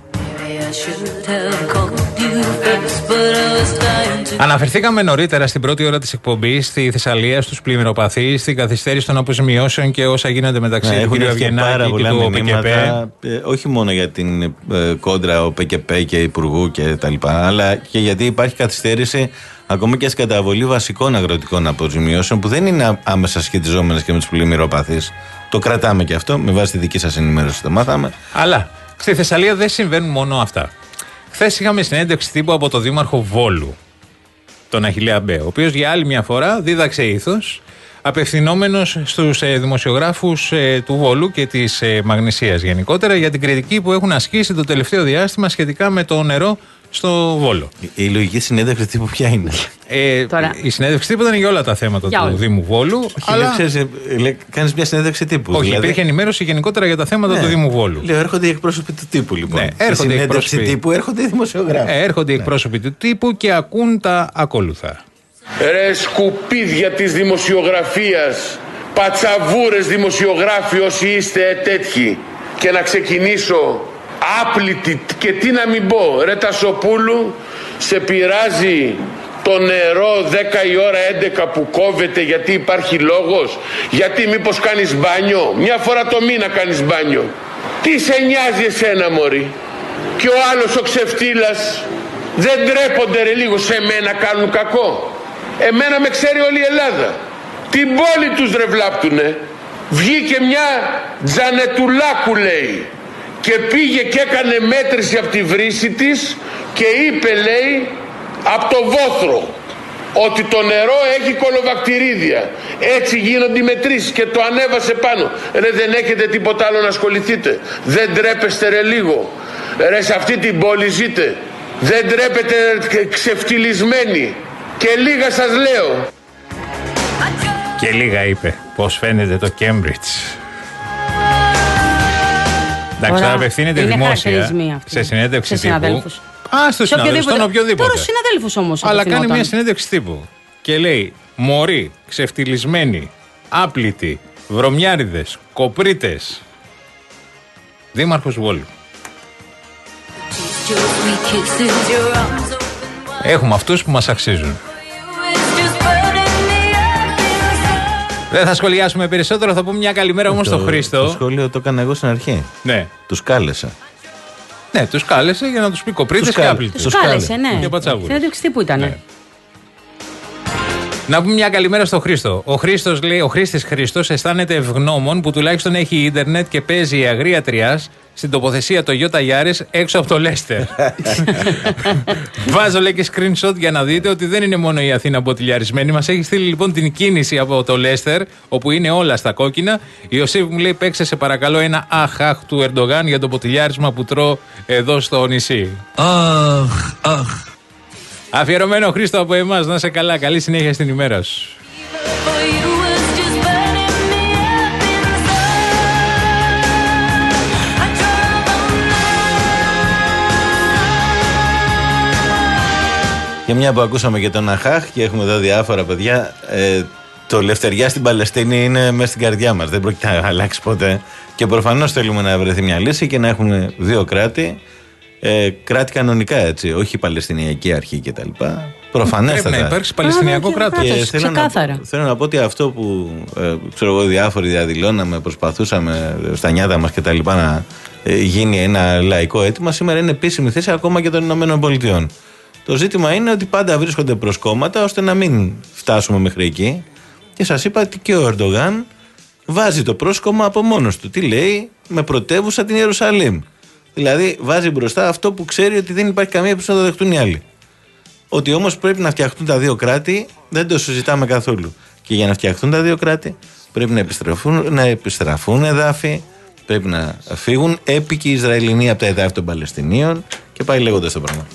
Αναφερθήκαμε νωρίτερα στην πρώτη ώρα της εκπομπής στη Θεσσαλία, στους πλημμυροπαθείς, στην καθυστέρηση των αποζημιώσεων και όσα γίνονται μεταξύ ναι, του κ. Αυγενάκη και του ο πι κέι πι. Ε, όχι μόνο για την ε, κόντρα ο πι κέι πι και Υπουργού και τα λοιπά, αλλά και γιατί υπάρχει καθυστέρηση ακόμα και στην καταβολή βασικών αγροτικών αποζημιώσεων που δεν είναι άμεσα σχετιζόμενες και με τους πλημμυροπαθείς. Το κρατάμε και αυτό, με βάση τη δική σας ενημέρωση το μάθαμε. Αλλά στη Θεσσαλία δεν συμβαίνουν μόνο αυτά. Χθες είχαμε συνέντευξη τύπου από τον Δήμαρχο Βόλου, τον Αχιλλέα Μπέ, ο οποίος για άλλη μια φορά δίδαξε ήθος, απευθυνόμενος στους ε, δημοσιογράφους ε, του Βόλου και της ε, Μαγνησίας γενικότερα για την κριτική που έχουν ασκήσει το τελευταίο διάστημα σχετικά με το νερό στο Βόλο. Η, η λογική συνέντευξη τύπου ποια είναι? Ε, η συνέντευξη τύπου ήταν για όλα τα θέματα για του όλους. Δήμου Βόλου. Όχι, αλλά... κάνεις μια συνέντευξη τύπου. Όχι, δηλαδή... υπήρχε ενημέρωση γενικότερα για τα θέματα ναι. του Δήμου Βόλου. Λέω, έρχονται οι εκπρόσωποι του τύπου λοιπόν. Ναι, έρχονται οι εκπρόσωποι τύπου, έρχονται οι δημοσιογράφοι. Ε, έρχονται οι ναι. εκπρόσωποι του τύπου και ακούν τα ακόλουθα. Ρε σκουπίδια της δημοσιογραφίας, πατσαβούρες δημοσιογράφοι όσοι είστε τέτοιοι. Και να ξεκινήσω άπλητη και τι να μην πω, ρε Τασοπούλου, σε πειράζει το νερό δέκα η ώρα έντεκα που κόβεται γιατί υπάρχει λόγος? Γιατί μήπως κάνεις μπάνιο? Μια φορά το μήνα κάνεις μπάνιο. Τι σε νοιάζει εσένα μωρή? Και ο άλλος ο ξεφτύλας, δεν ντρέπονται ρε λίγο σε μένα κάνουν κακό? Εμένα με ξέρει όλη η Ελλάδα. Την πόλη τους ρε βλάπτουνε. Βγήκε μια Τζανετουλάκου λέει και πήγε και έκανε μέτρηση από τη βρύση της και είπε λέει από το βόθρο ότι το νερό έχει κολοβακτηρίδια. Έτσι γίνονται οι μετρήσεις και το ανέβασε πάνω. Ρε δεν έχετε τίποτα άλλο να ασχοληθείτε? Δεν ντρέπεστε ρε λίγο? Ρε σε αυτή την πόλη ζείτε? Δεν ντρέπετε ξεφτυλισμένοι? Και λίγα σας λέω. Και λίγα είπε. Πώς φαίνεται το Κέμπριτζ. Εντάξει, τώρα απευθύνεται δημόσια σε συνέντευξη σε τύπου. Α, στο συναδέλφους, στον οποιοδήποτε. Τώρα συναδέλφους όμως. Αλλά κάνει μια συνέντευξη τύπου και λέει μωροί, ξεφτυλισμένοι, άπλητοι, βρωμιάριδες, κοπρίτες. Δήμαρχος Βόλου. Έχουμε αυτούς που μας αξίζουν. Δεν θα σχολιάσουμε περισσότερο, θα πούμε μια καλημέρα όμως στον Χρήστο. Το σχόλιο το έκανα εγώ στην αρχή. Ναι. Τους κάλεσα. Ναι, τους κάλεσε για να τους πει κοπρίτες και άπλητες. Τους κάλεσε, ναι. Και πατσαβούρες. Συνέντευξη τύπου ήταν. Ναι. Να πούμε μια καλημέρα στο Χρήστο. Ο Χρήστος λέει, ο Χρήστης Χρήστος αισθάνεται ευγνώμων που τουλάχιστον έχει ίντερνετ και παίζει η αγρία τριάς στην τοποθεσία Toyota Yaris έξω από το Λέστερ. Βάζω λέει και screenshot για να δείτε ότι δεν είναι μόνο η Αθήνα μποτιλιαρισμένη. Μας έχει στείλει λοιπόν την κίνηση από το Λέστερ, όπου είναι όλα στα κόκκινα. Η Ιωσήφ μου λέει: παίξε σε παρακαλώ ένα αχ αχ του Ερντογάν για το μποτιλιάρισμα που τρώω εδώ στο νησί. Αχ, αχ. Αφιερωμένο Χρήστο από εμάς, να είσαι καλά. Καλή συνέχεια στην ημέρα σου. Και μια που ακούσαμε και τον Αχάχ και έχουμε εδώ διάφορα παιδιά, ε, το Λευτεριά στην Παλαιστίνη είναι μέσα στην καρδιά μας. Δεν πρόκειται να αλλάξει ποτέ. Και προφανώς θέλουμε να βρεθεί μια λύση και να έχουν δύο κράτη. Ε, κράτη κανονικά έτσι, όχι Παλαιστινιακή αρχή κτλ. Προφανέστατα. Πρέπει να υπάρξει Παλαιστινιακό κράτος. Θέλω να, θέλω να πω ότι αυτό που ε, ξέρω εγώ, διάφοροι διαδηλώναμε, προσπαθούσαμε στα νιάτα μας κτλ. Να ε, γίνει ένα λαϊκό αίτημα, σήμερα είναι επίσημη θέση ακόμα και των Ηνωμένων Πολιτειών. Το ζήτημα είναι ότι πάντα βρίσκονται προσκόμματα ώστε να μην φτάσουμε μέχρι εκεί. Και σας είπα ότι και ο Ερντογάν βάζει το πρόσκομα από μόνος του. Τι λέει? Με πρωτεύουσα την Ιερουσαλήμ. Δηλαδή βάζει μπροστά αυτό που ξέρει ότι δεν υπάρχει καμία περίπτωση να το δεχτούν οι άλλοι. Ότι όμως πρέπει να φτιαχτούν τα δύο κράτη δεν το συζητάμε καθόλου. Και για να φτιαχτούν τα δύο κράτη πρέπει να επιστραφούν, να επιστραφούν εδάφη, πρέπει να φύγουν έπικοι Ισραηλινοί από τα εδάφη των Παλαιστινίων και πάει λέγοντας το πράγμα.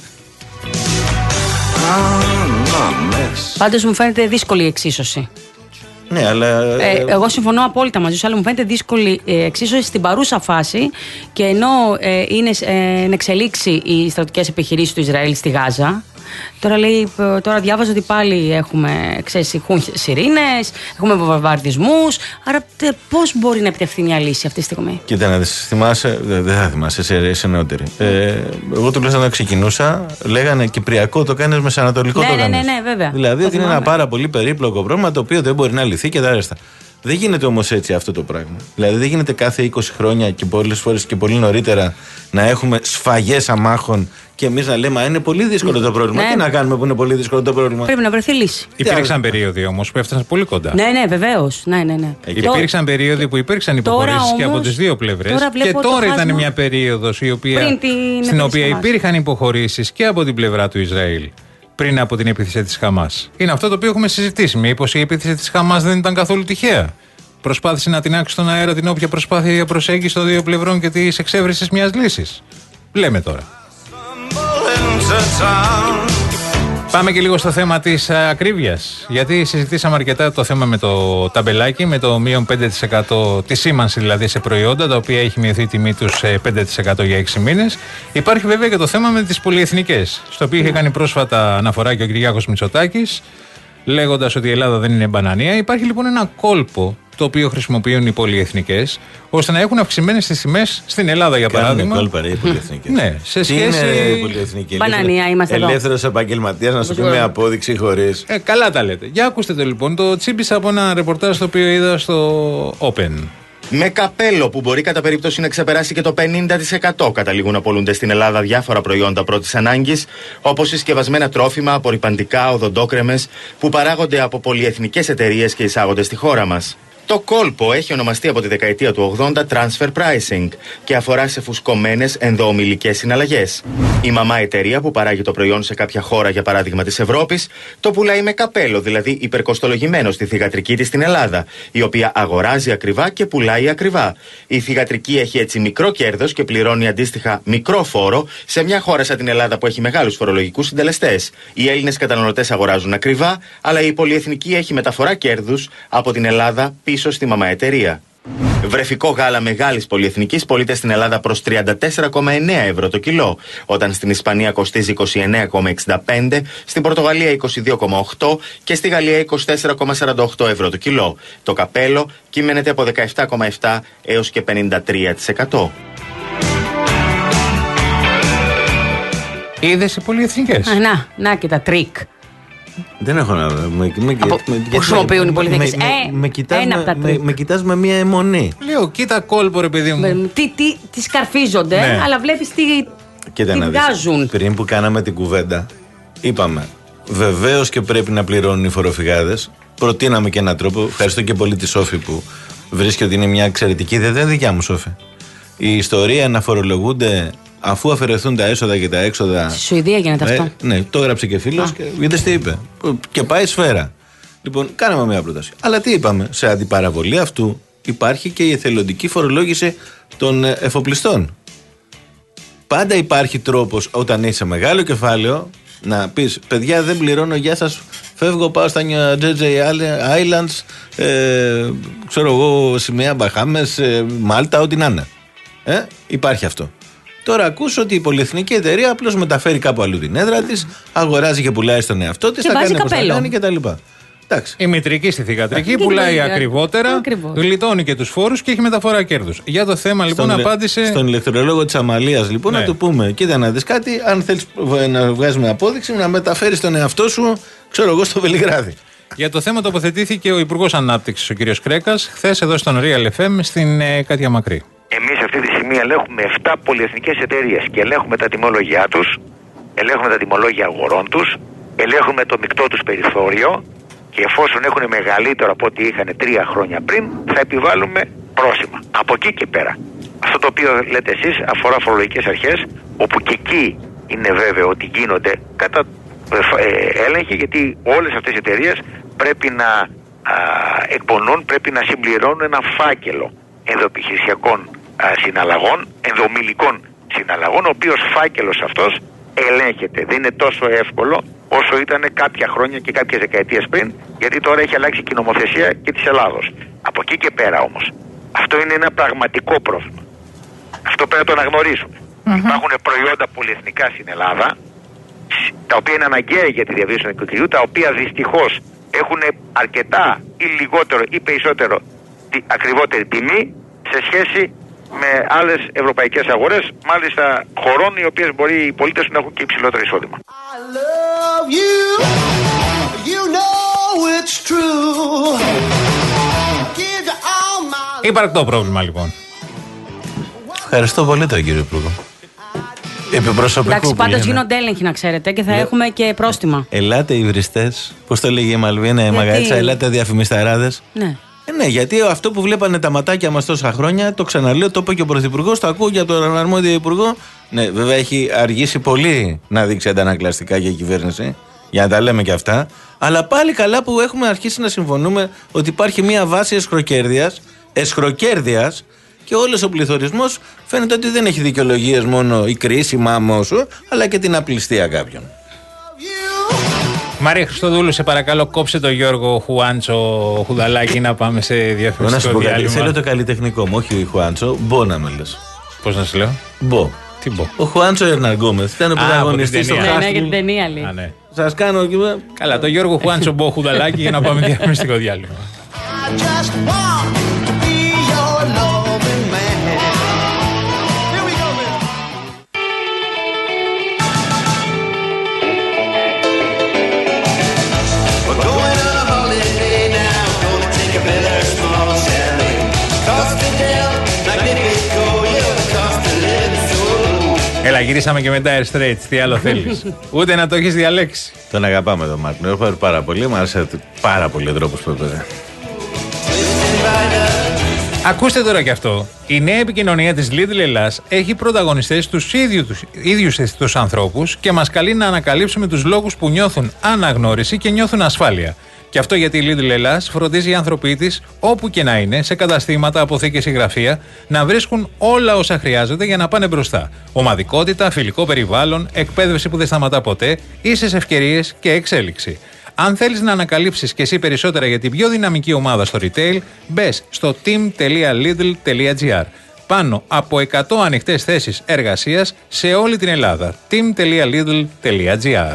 Πάντως μου φαίνεται δύσκολη η εξίσωση. Ναι, αλλά... Ε, εγώ συμφωνώ απόλυτα μαζί σου, αλλά μου φαίνεται δύσκολη ε, εξίσωση στην παρούσα φάση και ενώ ε, είναι ε, να εξελίξει οι στρατιωτικές επιχειρήσεις του Ισραήλ στη Γάζα. Τώρα, λέει, τώρα διάβαζα ότι πάλι έχουμε, ξέρεις, έχουν σιρήνες, έχουμε βομβαρδισμούς. Άρα πώς μπορεί να επιτευχθεί μια λύση αυτή τη στιγμή? Κοίτα να δεις, θυμάσαι, δεν θα θυμάσαι, είσαι νεότερη. Ε, εγώ τουλάχιστον όταν ξεκινούσα, λέγανε Κυπριακό το κάνεις, Μεσανατολικό ναι, το ναι, κάνεις. ναι, ναι, βέβαια. Δηλαδή το ότι είναι ένα πάρα πολύ περίπλοκο πρόβλημα το οποίο δεν μπορεί να λυθεί και τα αρέστα. Δεν γίνεται όμως έτσι αυτό το πράγμα. Δηλαδή δεν γίνεται κάθε είκοσι χρόνια και πολλές φορές και πολύ νωρίτερα να έχουμε σφαγές αμάχων και εμείς να λέμε είναι πολύ δύσκολο το πρόβλημα. Ναι. Τι να κάνουμε που είναι πολύ δύσκολο το πρόβλημα? Πρέπει να βρεθεί λύση. Υπήρξαν περίοδοι όμως που έφτασαν πολύ κοντά. Ναι, ναι, βεβαίως. Ναι, ναι, ναι. Υπήρξαν περίοδοι που υπήρξαν υποχωρήσεις και από τις δύο πλευρές. Και τώρα ήταν χάσμα... μια περίοδος η οποία, στην οποία υπήρχαν υποχωρήσεις και από την πλευρά του Ισραήλ. Πριν από την επίθεση της Χαμάς. Είναι αυτό το οποίο έχουμε συζητήσει. Μήπως η επίθεση της Χαμάς δεν ήταν καθόλου τυχαία? Προσπάθησε να τεινάξει στον αέρα την όποια προσπάθεια για προσέγγιση των δύο πλευρών και της εξέβρεσης μιας λύσης. Λέμε τώρα. Πάμε και λίγο στο θέμα της ακρίβειας. Γιατί συζητήσαμε αρκετά το θέμα με το ταμπελάκι, με το μείον πέντε τοις εκατό τη σήμανση δηλαδή σε προϊόντα, τα οποία έχει μειωθεί η τιμή τους σε πέντε τοις εκατό για έξι μήνες. Υπάρχει βέβαια και το θέμα με τις πολυεθνικές, στο οποίο είχε κάνει πρόσφατα αναφορά και ο Κυριάκος Μητσοτάκης, λέγοντας ότι η Ελλάδα δεν είναι μπανανία. Υπάρχει λοιπόν ένα κόλπο το οποίο χρησιμοποιούν οι πολυεθνικές, ώστε να έχουν αυξημένες τις τιμές στην Ελλάδα, για Κάνουν παράδειγμα. Κόλπα, ρε, οι πολυεθνικές. Ναι, σε σχέση. Τι είναι οι πολυεθνικές? Μπανανία είμαστε εδώ. Ελεύθερος επαγγελματίας, να σου πει με απόδειξη χωρίς. Ε, καλά τα λέτε. Για ακούστε το λοιπόν. Το τσίμπησα από ένα ρεπορτάζ το οποίο είδα στο Open. Με καπέλο που μπορεί κατά περίπτωση να ξεπεράσει και το πενήντα τοις εκατό καταλήγουν να πολλούνται στην Ελλάδα διάφορα προϊόντα πρώτης ανάγκης, όπως συσκευασμένα τρόφιμα, απορρυπαντικά, οδοντόκρεμες που παράγονται από πολυεθνικές εταιρείες και εισάγονται στη χώρα μας. Το κόλπο έχει ονομαστεί από τη δεκαετία του ογδόντα transfer pricing και αφορά σε φουσκωμένες ενδοομιλικές συναλλαγές. Η μαμά εταιρεία που παράγει το προϊόν σε κάποια χώρα, για παράδειγμα της Ευρώπης, το πουλάει με καπέλο, δηλαδή υπερκοστολογημένο στη θυγατρική της στην Ελλάδα, η οποία αγοράζει ακριβά και πουλάει ακριβά. Η θυγατρική έχει έτσι μικρό κέρδος και πληρώνει αντίστοιχα μικρό φόρο σε μια χώρα σαν την Ελλάδα που έχει μεγάλους φορολογικούς συντελεστές. Οι Έλληνες καταναλωτές αγοράζουν ακριβά, αλλά η πολυεθνική έχει μεταφορά κέρδους από την Ελλάδα πίσω στη μαμά εταιρεία. Βρεφικό γάλα μεγάλης πολυεθνικής πωλείται στην Ελλάδα προς τριάντα τέσσερα κόμμα εννέα ευρώ το κιλό, όταν στην Ισπανία κοστίζει είκοσι εννέα κόμμα εξήντα πέντε, στην Πορτογαλία είκοσι δύο κόμμα οκτώ και στη Γαλλία είκοσι τέσσερα κόμμα σαράντα οκτώ ευρώ το κιλό. Το καπέλο κυμαίνεται από δεκαεπτά κόμμα επτά έως και πενήντα τρία τοις εκατό. Είδες οι πολυεθνικές? Α, να, να και τα τρίκ. Δεν έχω να. Με, με, από, με, που χρησιμοποιούν οι πολυεθνικές. Με, ε, με, κοιτάς, ένα από τα τρίκ. Με, με κοιτάς με μία αιμονή. Λέω, κοίτα κόλπο ρε παιδί μου. Με, τι, τι, τι σκαρφίζονται, ναι. Αλλά βλέπεις τι, τι βγάζουν. Πριν που κάναμε την κουβέντα, είπαμε βεβαίως και πρέπει να πληρώνουν οι φοροφυγάδες. Προτείναμε και έναν τρόπο. Ευχαριστώ και πολύ τη Σόφη που βρίσκει ότι είναι μια εξαιρετική ιδέα. Δεν είναι δικιά μου, Σόφη. Η ιστορία να φορολογούνται αφού αφαιρεθούν τα έσοδα και τα έξοδα. Στη Σουηδία γίνεται ε, αυτό. Ναι, το έγραψε και φίλος και είδες τι είπε. Και πάει σφαίρα. Λοιπόν, κάναμε μια πρόταση. Αλλά τι είπαμε, σε αντιπαραβολή αυτού υπάρχει και η εθελοντική φορολόγηση των εφοπλιστών. Πάντα υπάρχει τρόπος όταν είσαι μεγάλο κεφάλαιο να πεις: παιδιά, δεν πληρώνω, γεια σας, φεύγω, πάω στα τζέι τζέι Islands, ε, ξέρω εγώ, σημαία Μπαχάμες, ε, Μάλτα, ό,τι να είναι. Ε, υπάρχει αυτό. Τώρα ακούς ότι η πολυεθνική εταιρεία απλώς μεταφέρει κάπου αλλού την έδρα της, αγοράζει και πουλάει στον εαυτό της, και θα βάζει κάνει όπως θα κάνει καπέλο. κτλ. Η μητρική στη θηγατρική πουλάει ακριβότερα, γλιτώνει και τους φόρους και έχει μεταφορά κέρδους. Για το θέμα λοιπόν Στον, απάντησε. Στον ηλεκτρολόγο της Αμαλίας λοιπόν, ναι, να του πούμε: κοίτα να δεις κάτι, αν θέλεις να βγάζουμε απόδειξη, να μεταφέρεις τον εαυτό σου, ξέρω εγώ, στο Βελιγράδι. Για το θέμα τοποθετήθηκε ο Υπουργός Ανάπτυξης, ο κ. Κρέκας, χθες εδώ στον Real εφ εμ στην ε, Κάτια Μακρύ. Εμείς αυτή τη στιγμή ελέγχουμε επτά πολυεθνικές εταιρείες και ελέγχουμε τα τιμολόγια τους, ελέγχουμε τα τιμολόγια αγορών τους, ελέγχουμε το μεικτό τους περιθώριο και εφόσον έχουν μεγαλύτερο από ό,τι είχαν τρία χρόνια πριν, θα επιβάλλουμε πρόστιμα. Από εκεί και πέρα. Αυτό το οποίο λέτε εσείς αφορά φορολογικές αρχές, όπου και εκεί είναι βέβαιο ότι γίνονται κατά ε, έλεγχοι, γιατί όλες αυτές οι εταιρείες πρέπει να α, εκπονούν, πρέπει να συμπληρώνουν ένα φάκελο ενδοεπιχειρησιακών α, συναλλαγών, ενδομιλικών συναλλαγών, ο οποίος φάκελος αυτός ελέγχεται. Δεν είναι τόσο εύκολο όσο ήταν κάποια χρόνια και κάποιες δεκαετίες πριν, γιατί τώρα έχει αλλάξει και η νομοθεσία και της Ελλάδος. Από εκεί και πέρα όμως, αυτό είναι ένα πραγματικό πρόβλημα. Αυτό πρέπει να το αναγνωρίσουμε. Mm-hmm. Υπάρχουν προϊόντα πολυεθνικά στην Ελλάδα, τα οποία είναι αναγκαία για τη διαβίωση του νοικοκυριού, τα οποία δυστυχώς έχουν αρκετά ή λιγότερο ή περισσότερο ακριβότερη τιμή σε σχέση με άλλες ευρωπαϊκές αγορές, μάλιστα χωρών οι οποίες μπορεί οι πολίτες να έχουν και υψηλότερο εισόδημα. Υπαρκτό πρόβλημα λοιπόν. Ευχαριστώ πολύ τον κύριο Υπουργό. Εντάξει, πάντως γίνονται έλεγχοι να ξέρετε και θα ναι. έχουμε και πρόστιμα. Ελάτε οι βριστές, πώς το λέγει η Μαλβίνα, η Μαγαρίτσα, ελάτε διαφημισταράδες. Ναι. Ε, ναι, γιατί αυτό που βλέπανε τα ματάκια μας τόσα χρόνια, το ξαναλέω, το είπε και ο Πρωθυπουργός, το ακούω για τον αρμόδιο Υπουργό. Ναι, βέβαια έχει αργήσει πολύ να δείξει αντανακλαστικά για η κυβέρνηση, για να τα λέμε και αυτά. Αλλά πάλι καλά που έχουμε αρχίσει να συμφωνούμε ότι υπάρχει μια βάση εσχροκέρδειας, εσχροκέρδειας, και όλος ο πληθωρισμός φαίνεται ότι δεν έχει δικαιολογίες μόνο η κρίση, μάμο σου, αλλά και την απληστία κάποιων. Μαρία Χριστοδούλου, σε παρακαλώ, κόψε το Γιώργο Χουάντσο Χουδαλάκη να πάμε σε διαφημιστικό διάλειμμα. Θέλω το καλλιτεχνικό μου, όχι Χουάντσο, Μπο να με λες. Πώς να σου λέω? Μπο. Τι Μπο? Ο Χουάντσο Ερναγκόμεθ ήταν ο πρωταγωνιστής στο Χάστινγκ. Ναι, ναι, για την ταινία λέει. Α, ναι. Σας κάνω και... Καλά, το Γιώργο Χουάντσο Μπο Χουδαλάκη για να πάμε διαφημιστικό διάλειμμα. Έλα, γυρίσαμε και με Dire Straits. Τι άλλο θέλεις? Ούτε να το έχεις διαλέξει. Τον αγαπάμε τον Μάρτιν. Έχω πάρα πολύ. Μου άρεσε πάρα πολύ ο τρόπος που έπαιζε. Ακούστε τώρα κι αυτό. Η νέα επικοινωνία της Lidl Ελλάς έχει πρωταγωνιστές τους ίδιους, τους ίδιους τους ανθρώπους και μας καλεί να ανακαλύψουμε τους λόγους που νιώθουν αναγνώριση και νιώθουν ασφάλεια. Και αυτό γιατί η Lidl Ελλάς φροντίζει οι άνθρωποι της, όπου και να είναι, σε καταστήματα, αποθήκες ή γραφεία, να βρίσκουν όλα όσα χρειάζονται για να πάνε μπροστά. Ομαδικότητα, φιλικό περιβάλλον, εκπαίδευση που δεν σταματά ποτέ, ίσες ευκαιρίες και εξέλιξη. Αν θέλεις να ανακαλύψεις και εσύ περισσότερα για την πιο δυναμική ομάδα στο retail, μπες στο team τελεία lidl τελεία gr. Πάνω από εκατό ανοιχτές θέσεις εργασίας σε όλη την Ελλάδα. team τελεία lidl τελεία gr.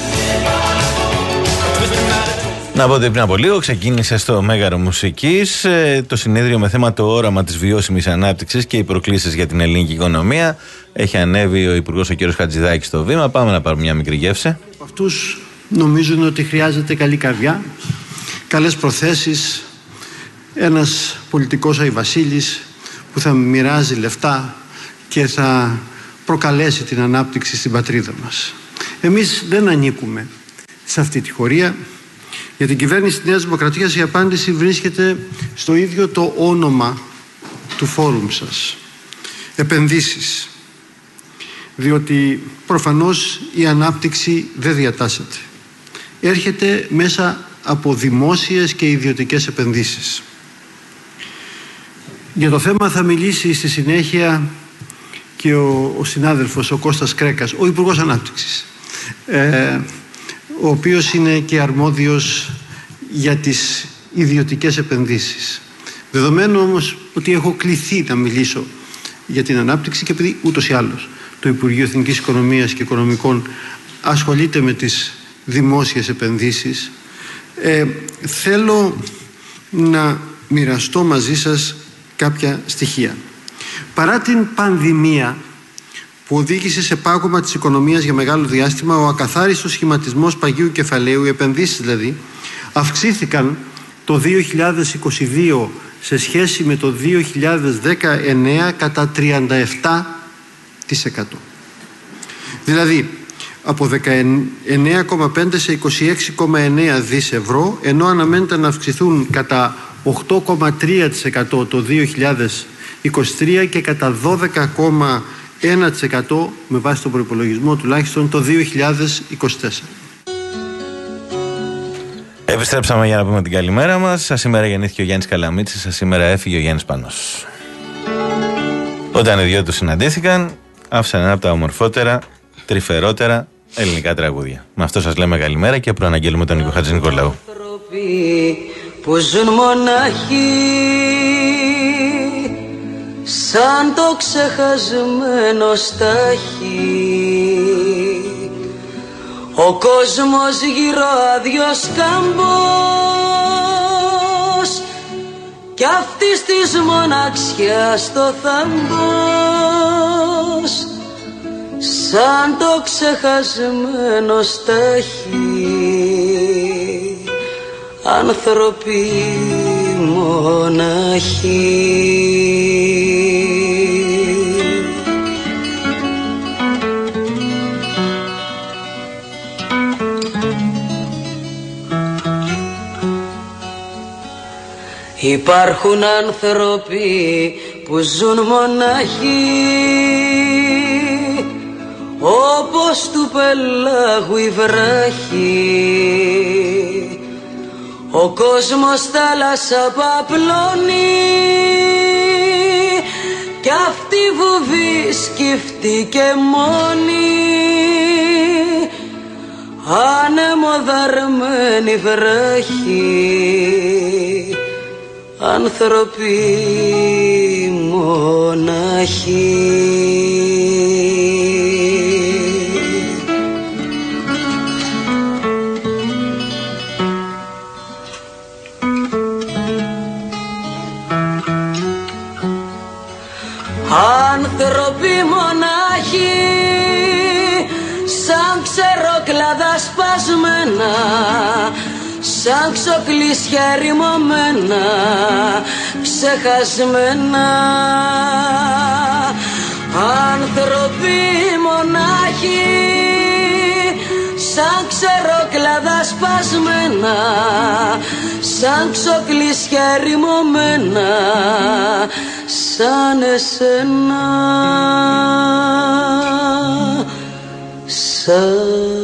Να πω ότι πριν από λίγο ξεκίνησε στο Μέγαρο Μουσικής ε, το συνέδριο με θέμα το όραμα της βιώσιμης ανάπτυξης και οι προκλήσεις για την ελληνική οικονομία. Έχει ανέβει ο Υπουργός ο κ. Χατζηδάκης στο βήμα. Πάμε να πάρουμε μια μικρή γεύση. Αυτούς νομίζουν ότι χρειάζεται καλή καρδιά, καλές προθέσεις, ένας πολιτικός αϊβασίλης που θα μοιράζει λεφτά και θα προκαλέσει την ανάπτυξη στην πατρίδα μας. Εμείς δεν ανήκουμε σε αυτή τη χωρία. Για την κυβέρνηση της Νέας Δημοκρατίας η απάντηση βρίσκεται στο ίδιο το όνομα του φόρουμ σας. Επενδύσεις. Διότι προφανώς η ανάπτυξη δεν διατάσσεται. Έρχεται μέσα από δημόσιες και ιδιωτικές επενδύσεις. Για το θέμα θα μιλήσει στη συνέχεια και ο, ο συνάδελφος, ο Κώστας Κρέκας, ο Υπουργός Ανάπτυξης, ε, ο οποίος είναι και αρμόδιος για τις ιδιωτικές επενδύσεις. Δεδομένου όμως ότι έχω κληθεί να μιλήσω για την ανάπτυξη και επειδή ούτως ή άλλως το Υπουργείο Εθνικής Οικονομίας και Οικονομικών ασχολείται με τις δημόσιες επενδύσεις, ε, θέλω να μοιραστώ μαζί σας κάποια στοιχεία. Παρά την πανδημία που οδήγησε σε πάγωμα της οικονομίας για μεγάλο διάστημα, ο ακαθάριστος σχηματισμός παγίου κεφαλαίου, οι επενδύσεις δηλαδή, αυξήθηκαν το δύο χιλιάδες είκοσι δύο σε σχέση με το δύο χιλιάδες δεκαεννέα κατά τριάντα επτά τοις εκατό. Δηλαδή από δεκαεννέα κόμμα πέντε σε είκοσι έξι κόμμα εννέα δις ευρώ, ενώ αναμένεται να αυξηθούν κατά οκτώ κόμμα τρία τοις εκατό το δύο χιλιάδες είκοσι τρία και κατά δώδεκα κόμμα ένα τοις εκατό με βάση τον προϋπολογισμό τουλάχιστον το δύο χιλιάδες είκοσι τέσσερα. Επιστρέψαμε για να πούμε την καλημέρα μας. Σας σήμερα γεννήθηκε ο Γιάννης Καλαμίτσης, σας σήμερα έφυγε ο Γιάννης Πάνος. Όταν οι δυο τους συναντήθηκαν, άφησαν ένα από τα ομορφότερα, τρυφερότερα ελληνικά τραγούδια. Με αυτό σας λέμε καλημέρα και προαναγγέλουμε τον Νίκο Χατζηνικολάου. Που ζουν μονάχοι σαν το ξεχασμένο στάχι, ο κόσμος γύρω άδειος κάμπος κι αυτής της μοναξιάς το θάμπος, σαν το ξεχασμένο στάχι, άνθρωποι μοναχοί. Υπάρχουν άνθρωποι που ζουν μοναχοί, όπως του πελάγου η βράχη. Ο κόσμος θάλασσα παπλώνει κι αυτή βουβή σκυφτεί μόνη, ανεμοδαρμένη βράχη, άνθρωποι μοναχοί. Άνθρωποι μονάχοι, σαν ξεροκλάδα σπασμένα, σαν ξοκλήσια ρημωμένα, ξεχασμένα. Άνθρωποι μονάχοι, σαν ξεροκλάδα σπασμένα, σαν ξοκλήσια ρημωμένα, σαν εσένα, σαν